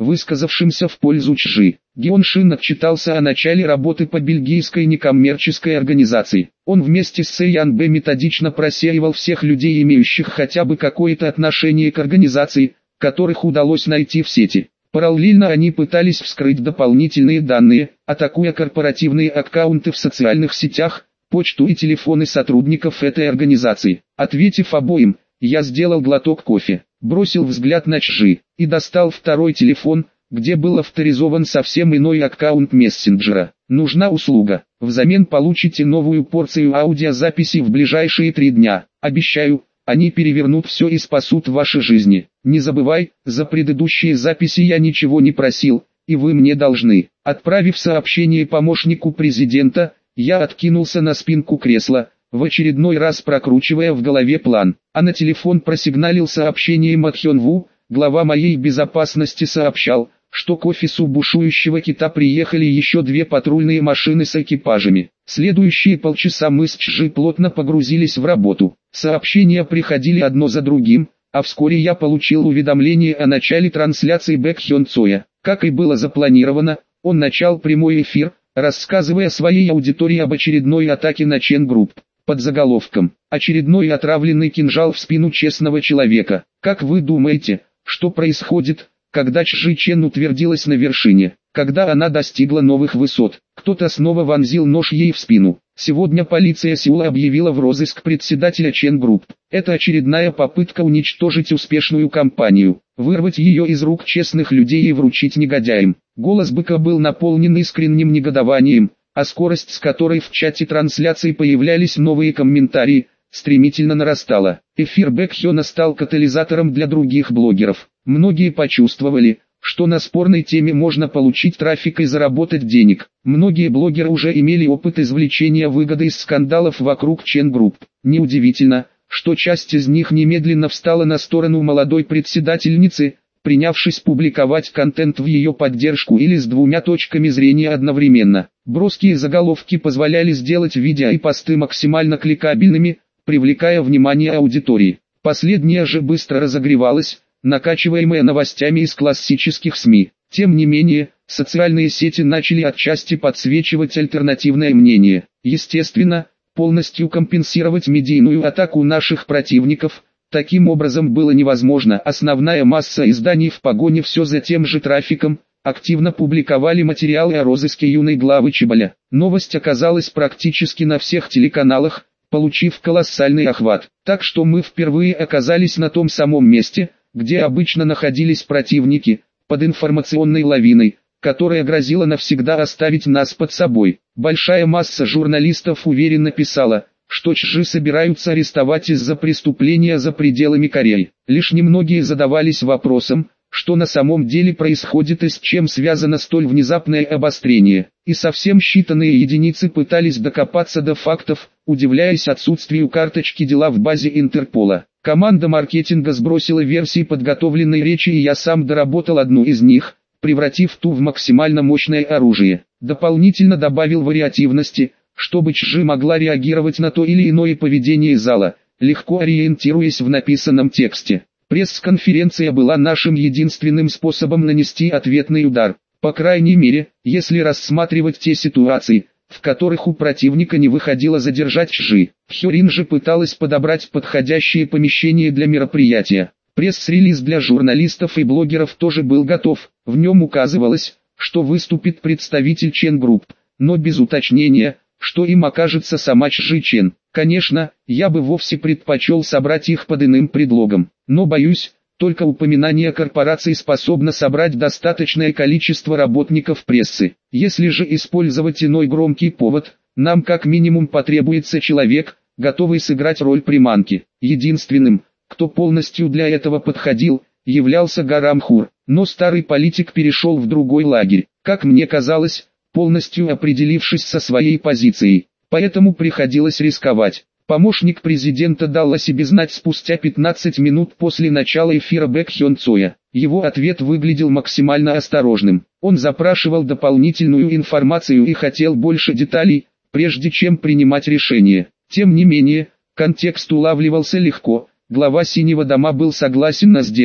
высказавшимся в пользу Чжи. Геон Шин отчитался о начале работы по бельгийской некоммерческой организации. Он вместе с Цай Янбэ методично просеивал всех людей, имеющих хотя бы какое-то отношение к организации, которых удалось найти в сети. Параллельно они пытались вскрыть дополнительные данные, атакуя корпоративные аккаунты в социальных сетях, почту и телефоны сотрудников этой организации. Ответив обоим, я сделал глоток кофе, бросил взгляд на Чжи и достал второй телефон, где был авторизован совсем иной аккаунт мессенджера. Нужна услуга. Взамен получите новую порцию аудиозаписи в ближайшие три дня. Обещаю, они перевернут все и спасут ваши жизни. Не забывай, за предыдущие записи я ничего не просил, и вы мне должны. Отправив сообщение помощнику президента, я откинулся на спинку кресла, в очередной раз прокручивая в голове план. А на телефон просигналил сообщением от Хён Ву. Глава моей безопасности сообщал, что к офису бушующего кита приехали еще две патрульные машины с экипажами. Следующие полчаса мы с Чжи плотно погрузились в работу. Сообщения приходили одно за другим, а вскоре я получил уведомление о начале трансляции Бэк Хён Цоя. Как и было запланировано, он начал прямой эфир, рассказывая своей аудитории об очередной атаке на Чен Групп. Под заголовком «Очередной отравленный кинжал в спину честного человека». Как вы думаете, что происходит, когда Чжи Чен утвердилась на вершине? Когда она достигла новых высот, кто-то снова вонзил нож ей в спину. Сегодня полиция Сеула объявила в розыск председателя Чен Групп. Это очередная попытка уничтожить успешную компанию, вырвать ее из рук честных людей и вручить негодяям. Голос быка был наполнен искренним негодованием, а скорость, с которой в чате трансляции появлялись новые комментарии, стремительно нарастала. Эфир Бэк Хёна стал катализатором для других блогеров. Многие почувствовали, что на спорной теме можно получить трафик и заработать денег. Многие блогеры уже имели опыт извлечения выгоды из скандалов вокруг Чен Групп. Неудивительно, что часть из них немедленно встала на сторону молодой председательницы, принявшись публиковать контент в ее поддержку или с двумя точками зрения одновременно. Броские заголовки позволяли сделать видео и посты максимально кликабельными, привлекая внимание аудитории. Последняя же быстро разогревалась, накачиваемая новостями из классических СМИ. Тем не менее, социальные сети начали отчасти подсвечивать альтернативное мнение. Естественно, полностью компенсировать медийную атаку наших противников таким образом было невозможно. Основная масса изданий в погоне все за тем же трафиком активно публиковали материалы о розыске юной главы Чеболя. Новость оказалась практически на всех телеканалах, получив колоссальный охват. Так что мы впервые оказались на том самом месте, где обычно находились противники, под информационной лавиной, которая грозила навсегда оставить нас под собой. Большая масса журналистов уверенно писала, что Чжи собираются арестовать из-за преступления за пределами Кореи. Лишь немногие задавались вопросом, что на самом деле происходит и с чем связано столь внезапное обострение. И совсем считанные единицы пытались докопаться до фактов, удивляясь отсутствию карточки дела в базе Интерпола. Команда маркетинга сбросила версии подготовленной речи, и я сам доработал одну из них, превратив ту в максимально мощное оружие. Дополнительно добавил вариативности, чтобы Чжи могла реагировать на то или иное поведение зала, легко ориентируясь в написанном тексте. Пресс-конференция была нашим единственным способом нанести ответный удар. По крайней мере, если рассматривать те ситуации, в которых у противника не выходило задержать Чжи. Хёрин же пыталась подобрать подходящее помещение для мероприятия. Пресс-релиз для журналистов и блогеров тоже был готов. В нем указывалось, что выступит представитель Чен Групп, но без уточнения, что им окажется сама Чжи Чен. Конечно, я бы вовсе предпочел собрать их под иным предлогом, но боюсь, только упоминание корпорации способно собрать достаточное количество работников прессы. Если же использовать иной громкий повод, нам как минимум потребуется человек, готовый сыграть роль приманки. Единственным, кто полностью для этого подходил, являлся Гарам Хур, но старый политик перешел в другой лагерь, как мне казалось, полностью определившись со своей позицией, поэтому приходилось рисковать. Помощник президента дал о себе знать спустя пятнадцать минут после начала эфира Бэк Хён Цоя. Его ответ выглядел максимально осторожным. Он запрашивал дополнительную информацию и хотел больше деталей, прежде чем принимать решение. Тем не менее, контекст улавливался легко. Глава Синего дома был согласен на сделку.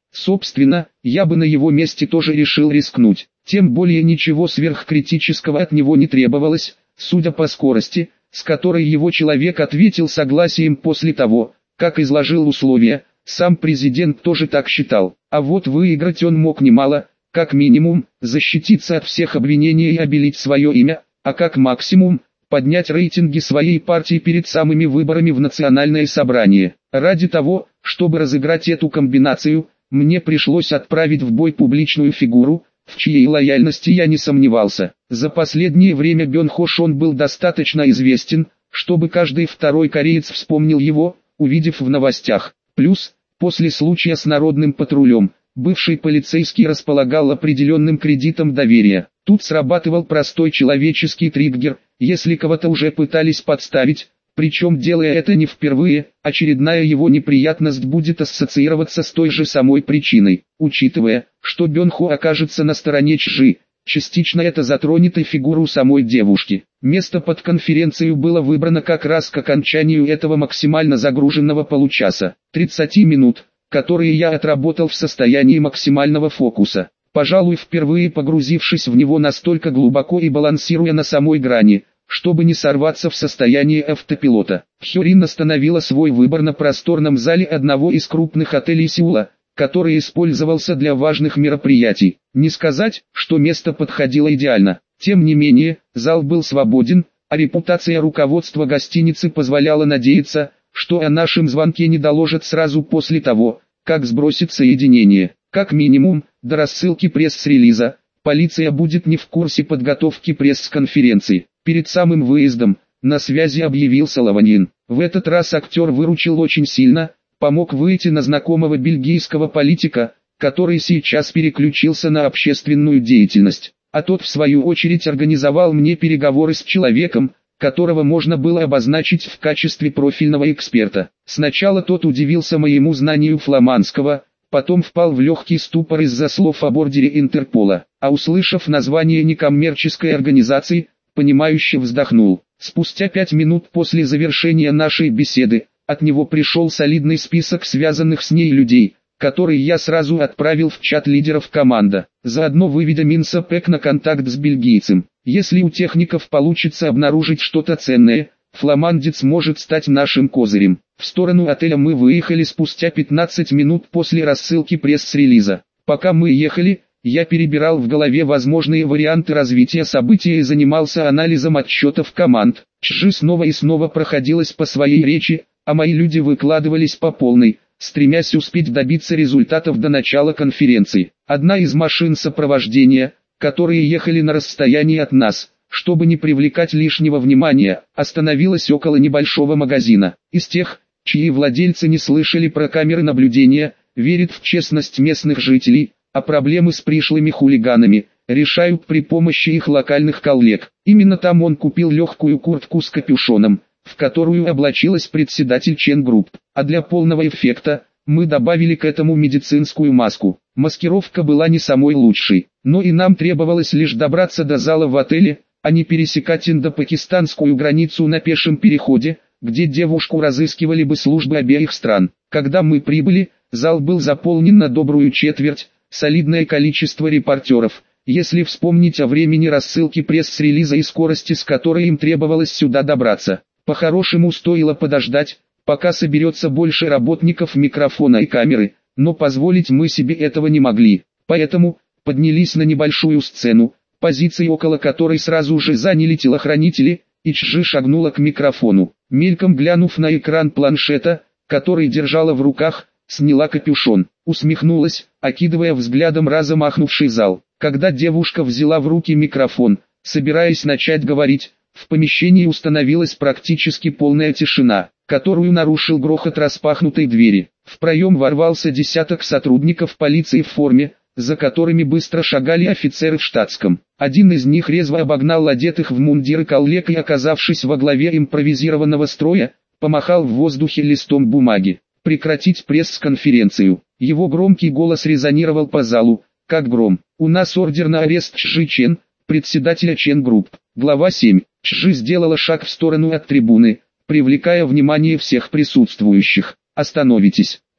Собственно, я бы на его месте тоже решил рискнуть. Тем более ничего сверхкритического от него не требовалось, судя по скорости, с которой его человек ответил согласием после того, как изложил условия. Сам президент тоже так считал. А вот выиграть он мог немало, как минимум, защититься от всех обвинений и обелить свое имя, а как максимум, поднять рейтинги своей партии перед самыми выборами в национальное собрание. Ради того, чтобы разыграть эту комбинацию, мне пришлось отправить в бой публичную фигуру, в чьей лояльности я не сомневался. За последнее время Бен Хо Шон был достаточно известен, чтобы каждый второй кореец вспомнил его, увидев в новостях. Плюс, после случая с народным патрулем, бывший полицейский располагал определенным кредитом доверия. Тут срабатывал простой человеческий триггер, если кого-то уже пытались подставить, причем делая это не впервые, очередная его неприятность будет ассоциироваться с той же самой причиной. Учитывая, что Бен Хо окажется на стороне Чжи, частично это затронет и фигуру самой девушки. Место под конференцию было выбрано как раз к окончанию этого максимально загруженного получаса, тридцать минут, которые я отработал в состоянии максимального фокуса. Пожалуй, впервые погрузившись в него настолько глубоко и балансируя на самой грани, чтобы не сорваться в состоянии автопилота. Хёрин остановила свой выбор на просторном зале одного из крупных отелей Сеула, который использовался для важных мероприятий. Не сказать, что место подходило идеально. Тем не менее, зал был свободен, а репутация руководства гостиницы позволяла надеяться, что о нашем звонке не доложат сразу после того, как сбросит соединение. Как минимум, до рассылки пресс-релиза, полиция будет не в курсе подготовки пресс-конференции. Перед самым выездом, на связи объявился Лаванин. В этот раз актер выручил очень сильно, помог выйти на знакомого бельгийского политика, который сейчас переключился на общественную деятельность. А тот в свою очередь организовал мне переговоры с человеком, которого можно было обозначить в качестве профильного эксперта. Сначала тот удивился моему знанию фламандского, потом впал в легкий ступор из-за слов о бордере Интерпола, а услышав название некоммерческой организации, понимающе вздохнул. Спустя пять минут после завершения нашей беседы, от него пришел солидный список связанных с ней людей, который я сразу отправил в чат лидеров команды, заодно выведя Минса Пэк на контакт с бельгийцем. Если у техников получится обнаружить что-то ценное, фламандец может стать нашим козырем. В сторону отеля мы выехали спустя пятнадцать минут после рассылки пресс-релиза. Пока мы ехали, я перебирал в голове возможные варианты развития событий и занимался анализом отчетов команд. Чжи снова и снова проходилась по своей речи, а мои люди выкладывались по полной, стремясь успеть добиться результатов до начала конференции. Одна из машин сопровождения, которые ехали на расстоянии от нас, чтобы не привлекать лишнего внимания, остановилась около небольшого магазина. Из тех, чьи владельцы не слышали про камеры наблюдения, верят в честность местных жителей, а проблемы с пришлыми хулиганами решают при помощи их локальных коллег. Именно там он купил легкую куртку с капюшоном, в которую облачилась председатель Чен Групп. А для полного эффекта, мы добавили к этому медицинскую маску. Маскировка была не самой лучшей, но и нам требовалось лишь добраться до зала в отеле, а не пересекать индо-пакистанскую границу на пешем переходе, где девушку разыскивали бы службы обеих стран. Когда мы прибыли, зал был заполнен на добрую четверть, солидное количество репортеров, если вспомнить о времени рассылки пресс-релиза и скорости, с которой им требовалось сюда добраться. По-хорошему стоило подождать, пока соберется больше работников микрофона и камеры, но позволить мы себе этого не могли, поэтому поднялись на небольшую сцену, позиции около которой сразу же заняли телохранители, и Чжи шагнула к микрофону. Мельком глянув на экран планшета, который держала в руках, сняла капюшон, усмехнулась, окидывая взглядом разом ахнувший зал. Когда девушка взяла в руки микрофон, собираясь начать говорить, в помещении установилась практически полная тишина, которую нарушил грохот распахнутой двери. В проем ворвался десяток сотрудников полиции в форме, за которыми быстро шагали офицеры в штатском. Один из них резво обогнал одетых в мундиры коллег и, оказавшись во главе импровизированного строя, помахал в воздухе листом бумаги. Прекратить пресс-конференцию. Его громкий голос резонировал по залу, как гром. У нас ордер на арест Чжи Чен, председателя Чен Групп. Глава семь. Чжи сделала шаг в сторону от трибуны, привлекая внимание всех присутствующих. Остановитесь.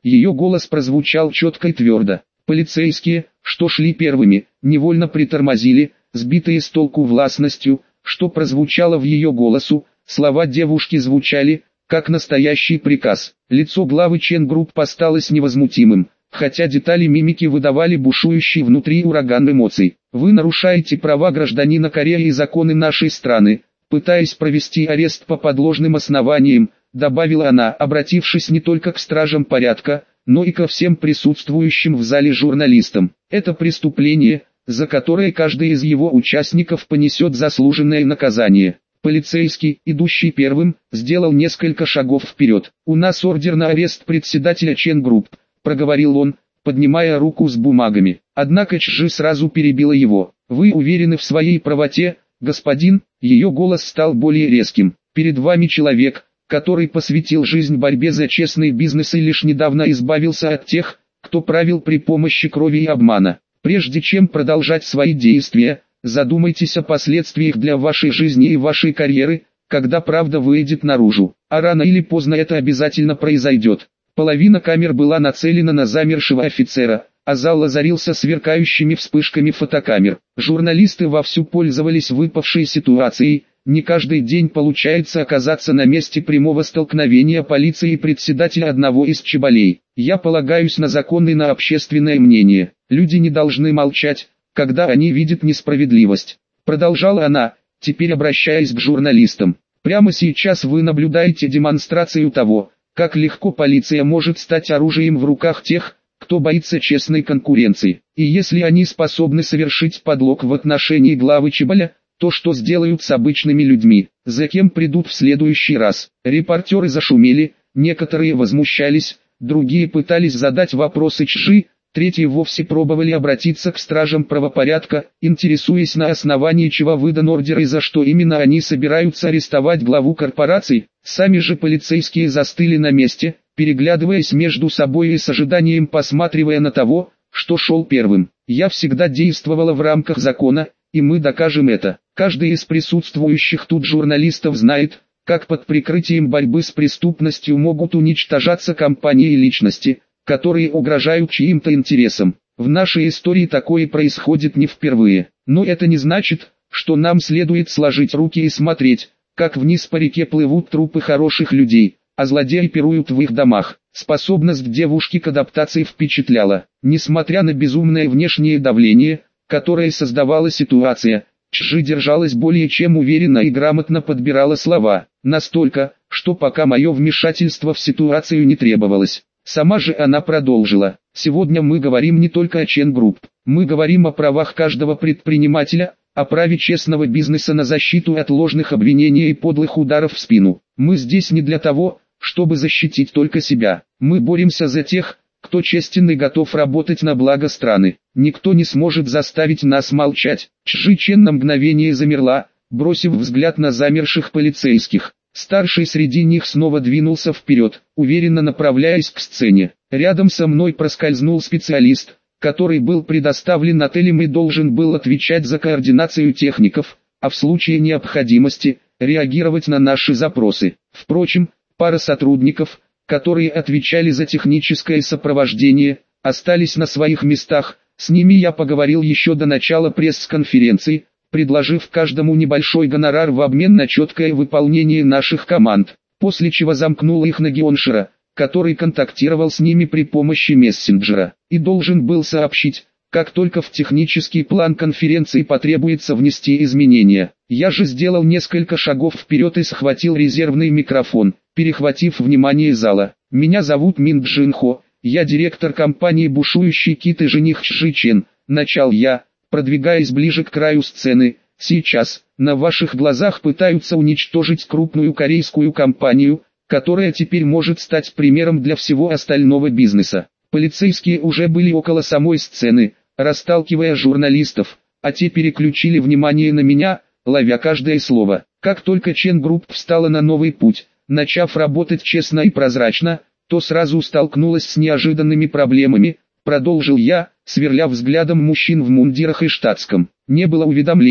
Ее голос прозвучал четко и твердо. Полицейские, что шли первыми, невольно притормозили, сбитые с толку властностью, что прозвучало в ее голосу. Слова девушки звучали, как настоящий приказ. Лицо главы Чен Групп осталось невозмутимым, хотя детали мимики выдавали бушующий внутри ураган эмоций. «Вы нарушаете права гражданина Кореи и законы нашей страны, пытаясь провести арест по подложным основаниям», добавила она, обратившись не только к стражам порядка, но и ко всем присутствующим в зале журналистам. «Это преступление, за которое каждый из его участников понесет заслуженное наказание». Полицейский, идущий первым, сделал несколько шагов вперед. «У нас ордер на арест председателя Чен Групп», проговорил он, поднимая руку с бумагами. Однако Чжи сразу перебила его. «Вы уверены в своей правоте, господин?» Ее голос стал более резким. «Перед вами человек, который посвятил жизнь борьбе за честный бизнес и лишь недавно избавился от тех, кто правил при помощи крови и обмана. Прежде чем продолжать свои действия, задумайтесь о последствиях для вашей жизни и вашей карьеры, когда правда выйдет наружу. А рано или поздно это обязательно произойдет». Половина камер была нацелена на замершего офицера, а зал озарился сверкающими вспышками фотокамер. Журналисты вовсю пользовались выпавшей ситуацией. Не каждый день получается оказаться на месте прямого столкновения полиции и председателя одного из чеболей. «Я полагаюсь на закон и на общественное мнение. Люди не должны молчать, когда они видят несправедливость», продолжала она, теперь обращаясь к журналистам. «Прямо сейчас вы наблюдаете демонстрацию того, как легко полиция может стать оружием в руках тех, кто боится честной конкуренции. И если они способны совершить подлог в отношении главы Чеболя, то что сделают с обычными людьми, за кем придут в следующий раз?» Репортеры зашумели, некоторые возмущались, другие пытались задать вопросы Чжи, третьи вовсе пробовали обратиться к стражам правопорядка, интересуясь, на основании чего выдан ордер и за что именно они собираются арестовать главу корпораций. Сами же полицейские застыли на месте, переглядываясь между собой и с ожиданием посматривая на того, что шел первым. «Я всегда действовала в рамках закона, и мы докажем это». Каждый из присутствующих тут журналистов знает, как под прикрытием борьбы с преступностью могут уничтожаться компании и личности, которые угрожают чьим-то интересам. В нашей истории такое происходит не впервые. Но это не значит, что нам следует сложить руки и смотреть, как вниз по реке плывут трупы хороших людей, а злодеи пируют в их домах. Способность девушки к адаптации впечатляла. Несмотря на безумное внешнее давление, которое создавала ситуация, Чжи держалась более чем уверенно и грамотно подбирала слова. Настолько, что пока мое вмешательство в ситуацию не требовалось. Сама же она продолжила: «Сегодня мы говорим не только о Чен Групп. Мы говорим о правах каждого предпринимателя, о праве честного бизнеса на защиту от ложных обвинений и подлых ударов в спину. Мы здесь не для того, чтобы защитить только себя. Мы боремся за тех, кто честен и готов работать на благо страны. Никто не сможет заставить нас молчать». Чжи Чен на мгновение замерла, бросив взгляд на замерших полицейских. Старший среди них снова двинулся вперед, уверенно направляясь к сцене. Рядом со мной проскользнул специалист, который был предоставлен отелем и должен был отвечать за координацию техников, а в случае необходимости, реагировать на наши запросы. Впрочем, пара сотрудников, которые отвечали за техническое сопровождение, остались на своих местах. С ними я поговорил еще до начала пресс-конференции, предложив каждому небольшой гонорар в обмен на четкое выполнение наших команд, после чего замкнул их на Геоншира, который контактировал с ними при помощи мессенджера, и должен был сообщить, как только в технический план конференции потребуется внести изменения. Я же сделал несколько шагов вперед и схватил резервный микрофон, перехватив внимание зала. «Меня зовут Мин Джин Хо, я директор компании «Бушующий кит» и жених Чжи Чен», начал я, продвигаясь ближе к краю сцены. «Сейчас, на ваших глазах пытаются уничтожить крупную корейскую компанию, которая теперь может стать примером для всего остального бизнеса». Полицейские уже были около самой сцены, расталкивая журналистов, а те переключили внимание на меня, ловя каждое слово. Как только Чен Групп встала на новый путь, начав работать честно и прозрачно, то сразу столкнулась с неожиданными проблемами, продолжил я, сверля взглядом мужчин в мундирах и штатском. Не было уведомлений,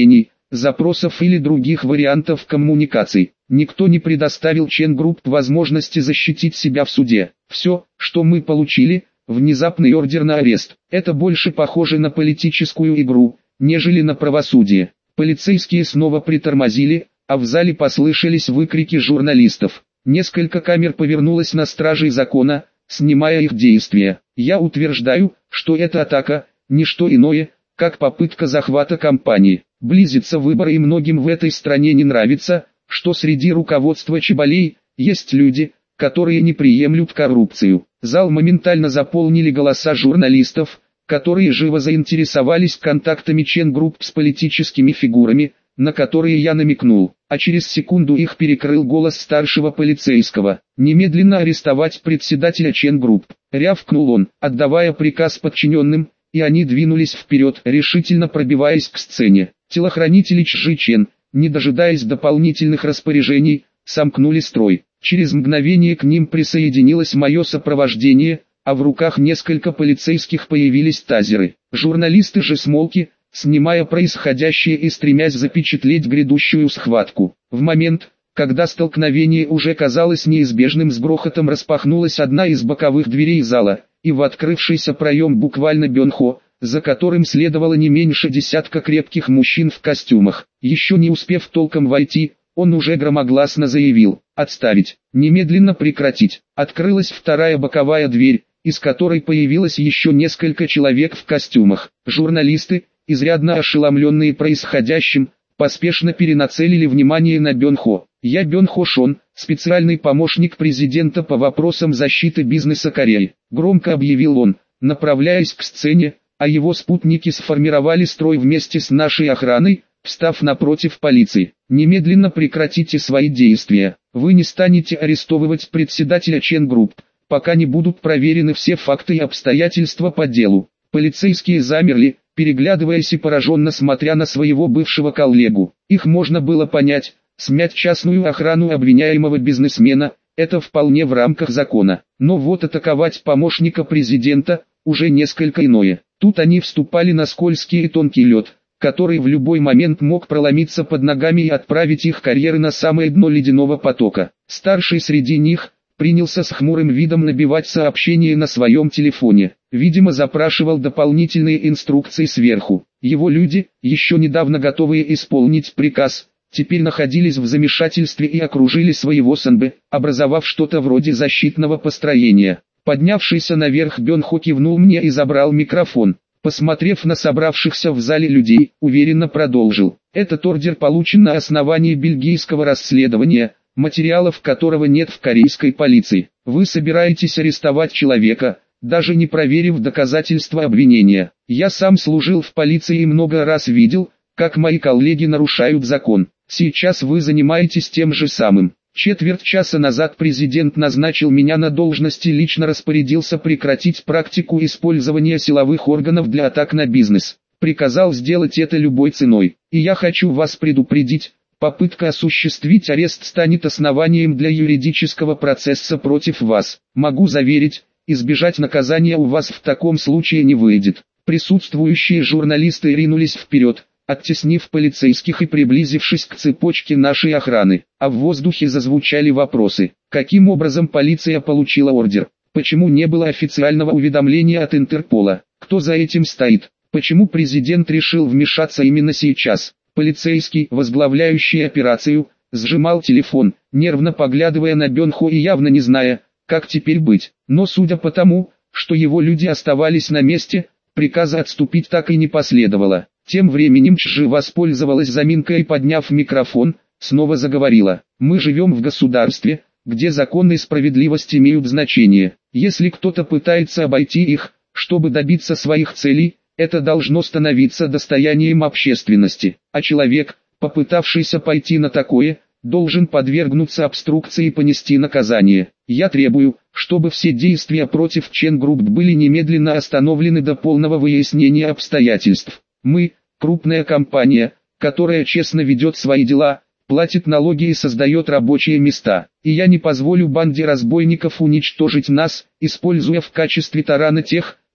запросов или других вариантов коммуникаций. Никто не предоставил Чен Групп возможности защитить себя в суде. Все, что мы получили, внезапный ордер на арест. Это больше похоже на политическую игру, нежели на правосудие. Полицейские снова притормозили, а в зале послышались выкрики журналистов. Несколько камер повернулось на стражей закона, снимая их действия. Я утверждаю, что эта атака – не что иное, как попытка захвата компании. Близится выбор, и многим в этой стране не нравится, что среди руководства Чеболей есть люди, которые не приемлют коррупцию. Зал моментально заполнили голоса журналистов, которые живо заинтересовались контактами Чен Групп с политическими фигурами, на которые я намекнул, а через секунду их перекрыл голос старшего полицейского. «Немедленно арестовать председателя Чен Групп», — рявкнул он, отдавая приказ подчиненным, и они двинулись вперед, решительно пробиваясь к сцене. Телохранители Чжи Чен, не дожидаясь дополнительных распоряжений, сомкнули строй. Через мгновение к ним присоединилось мое сопровождение, а в руках несколько полицейских появились тазеры. Журналисты же смолкли, снимая происходящее и стремясь запечатлеть грядущую схватку. В момент, когда столкновение уже казалось неизбежным, с грохотом распахнулась одна из боковых дверей зала, и в открывшийся проем буквально Бёнхо, за которым следовало не меньше десятка крепких мужчин в костюмах. Еще не успев толком войти, он уже громогласно заявил: «Отставить, немедленно прекратить». Открылась вторая боковая дверь, из которой появилось еще несколько человек в костюмах. Журналисты, изрядно ошеломленные происходящим, поспешно перенацелили внимание на Бёнхо. «Я Бёнхо Шон, специальный помощник президента по вопросам защиты бизнеса Кореи», — громко объявил он, направляясь к сцене, а его спутники сформировали строй вместе с нашей охраной, встав напротив полиции. «Немедленно прекратите свои действия. Вы не станете арестовывать председателя Чен Групп, пока не будут проверены все факты и обстоятельства по делу». Полицейские замерли, переглядываясь и пораженно смотря на своего бывшего коллегу. Их можно было понять: смять частную охрану обвиняемого бизнесмена – это вполне в рамках закона. Но вот атаковать помощника президента – уже несколько иное. Тут они вступали на скользкий и тонкий лед, который в любой момент мог проломиться под ногами и отправить их карьеры на самое дно ледяного потока. Старший среди них принялся с хмурым видом набивать сообщения на своем телефоне. Видимо, запрашивал дополнительные инструкции сверху. Его люди, еще недавно готовые исполнить приказ, теперь находились в замешательстве и окружили своего Санбэ, образовав что-то вроде защитного построения. Поднявшийся наверх Бёнхо кивнул мне и забрал микрофон. Посмотрев на собравшихся в зале людей, уверенно продолжил: «Этот ордер получен на основании бельгийского расследования, материалов которого нет в корейской полиции. Вы собираетесь арестовать человека, даже не проверив доказательства обвинения. Я сам служил в полиции и много раз видел, как мои коллеги нарушают закон. Сейчас вы занимаетесь тем же самым. Четверть часа назад президент назначил меня на должность и лично распорядился прекратить практику использования силовых органов для атак на бизнес. Приказал сделать это любой ценой. И я хочу вас предупредить, попытка осуществить арест станет основанием для юридического процесса против вас. Могу заверить, избежать наказания у вас в таком случае не выйдет». Присутствующие журналисты ринулись вперед, оттеснив полицейских и приблизившись к цепочке нашей охраны, а в воздухе зазвучали вопросы. Каким образом полиция получила ордер? Почему не было официального уведомления от Интерпола? Кто за этим стоит? Почему президент решил вмешаться именно сейчас? Полицейский, возглавляющий операцию, сжимал телефон, нервно поглядывая на Бёнхо и явно не зная, как теперь быть. Но судя по тому, что его люди оставались на месте, приказа отступить так и не последовало. Тем временем Чжи воспользовалась заминкой и, подняв микрофон, снова заговорила: «Мы живем в государстве, где закон и справедливость имеют значение. Если кто-то пытается обойти их, чтобы добиться своих целей, это должно становиться достоянием общественности. А человек, попытавшийся пойти на такое, должен подвергнуться обструкции и понести наказание. Я требую, чтобы все действия против Чен Групп были немедленно остановлены до полного выяснения обстоятельств. Мы, крупная компания, которая честно ведет свои дела, платит налоги и создает рабочие места. И я не позволю банде разбойников уничтожить нас, используя в качестве тарана тех,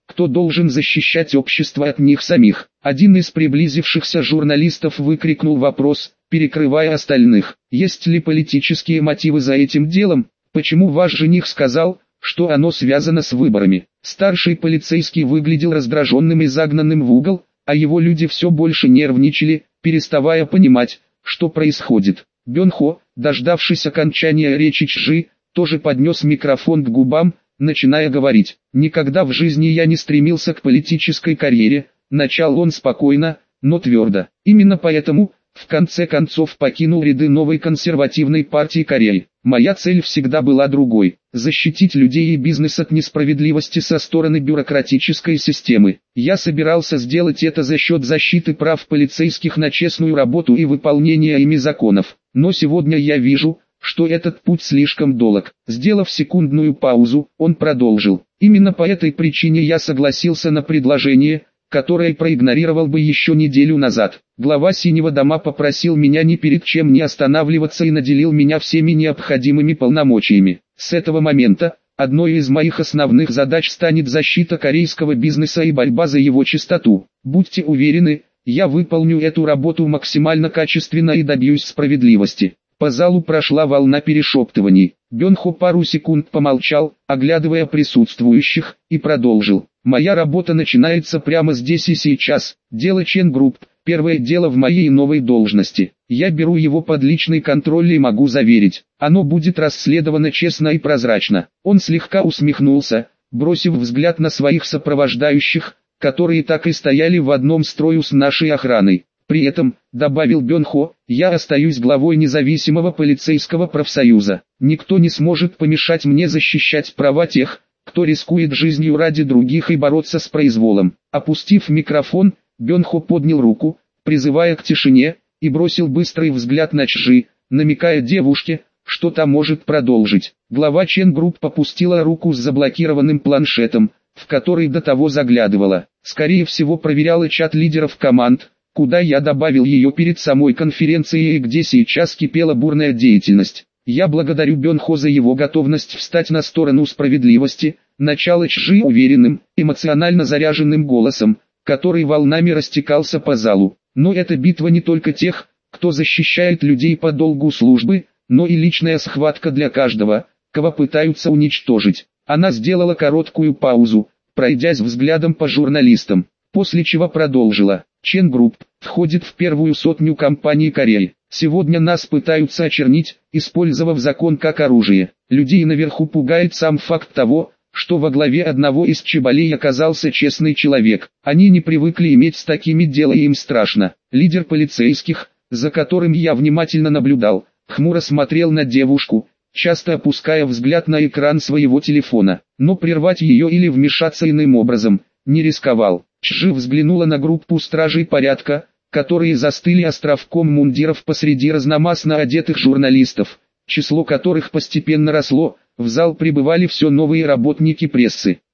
кто должен защищать общество от них самих. Один из приблизившихся журналистов выкрикнул вопрос, перекрывая остальных. Есть ли политические мотивы за этим делом? Почему ваш жених сказал, что оно связано с выборами? Старший полицейский выглядел раздраженным и загнанным в угол, а его люди все больше нервничали, переставая понимать, что происходит. Бёнхо, дождавшись окончания речи Чжи, тоже поднес микрофон к губам, начиная говорить. «Никогда в жизни я не стремился к политической карьере», начал он спокойно, но твердо. Именно поэтому, в конце концов покинул ряды новой консервативной партии Кореи. Моя цель всегда была другой – защитить людей и бизнес от несправедливости со стороны бюрократической системы. Я собирался сделать это за счет защиты прав полицейских на честную работу и выполнения ими законов. Но сегодня я вижу, что этот путь слишком долг. Сделав секундную паузу, он продолжил. Именно по этой причине я согласился на предложение, которое проигнорировал бы еще неделю назад. Глава Синего дома попросил меня ни перед чем не останавливаться и наделил меня всеми необходимыми полномочиями. С этого момента, одной из моих основных задач станет защита корейского бизнеса и борьба за его чистоту. Будьте уверены, я выполню эту работу максимально качественно и добьюсь справедливости. По залу прошла волна перешептываний. Бёнхо пару секунд помолчал, оглядывая присутствующих, и продолжил. «Моя работа начинается прямо здесь и сейчас. Дело Чен Групп, первое дело в моей новой должности. Я беру его под личный контроль и могу заверить, оно будет расследовано честно и прозрачно». Он слегка усмехнулся, бросив взгляд на своих сопровождающих, которые так и стояли в одном строю с нашей охраной. При этом, добавил Бёнхо, я остаюсь главой независимого полицейского профсоюза. Никто не сможет помешать мне защищать права тех, кто рискует жизнью ради других и бороться с произволом. Опустив микрофон, Бёнхо поднял руку, призывая к тишине, и бросил быстрый взгляд на Чжи, намекая девушке, что та может продолжить. Глава Чен Групп опустила руку с заблокированным планшетом, в который до того заглядывала. Скорее всего проверяла чат лидеров команд, куда я добавил ее перед самой конференцией и где сейчас кипела бурная деятельность. Я благодарю Бёнхо за его готовность встать на сторону справедливости, начало Чжи уверенным, эмоционально заряженным голосом, который волнами растекался по залу. Но эта битва не только тех, кто защищает людей по долгу службы, но и личная схватка для каждого, кого пытаются уничтожить. Она сделала короткую паузу, пройдясь взглядом по журналистам, после чего продолжила. Чен Групп входит в первую сотню компаний Кореи. Сегодня нас пытаются очернить, использовав закон как оружие. Людей наверху пугает сам факт того, что во главе одного из чеболей оказался честный человек. Они не привыкли иметь с такими дело и им страшно. Лидер полицейских, за которым я внимательно наблюдал, хмуро смотрел на девушку, часто опуская взгляд на экран своего телефона, но прервать ее или вмешаться иным образом не рисковал. Чжи взглянула на группу стражей порядка, которые застыли островком мундиров посреди разномастно одетых журналистов, число которых постепенно росло. В зал прибывали все новые работники прессы.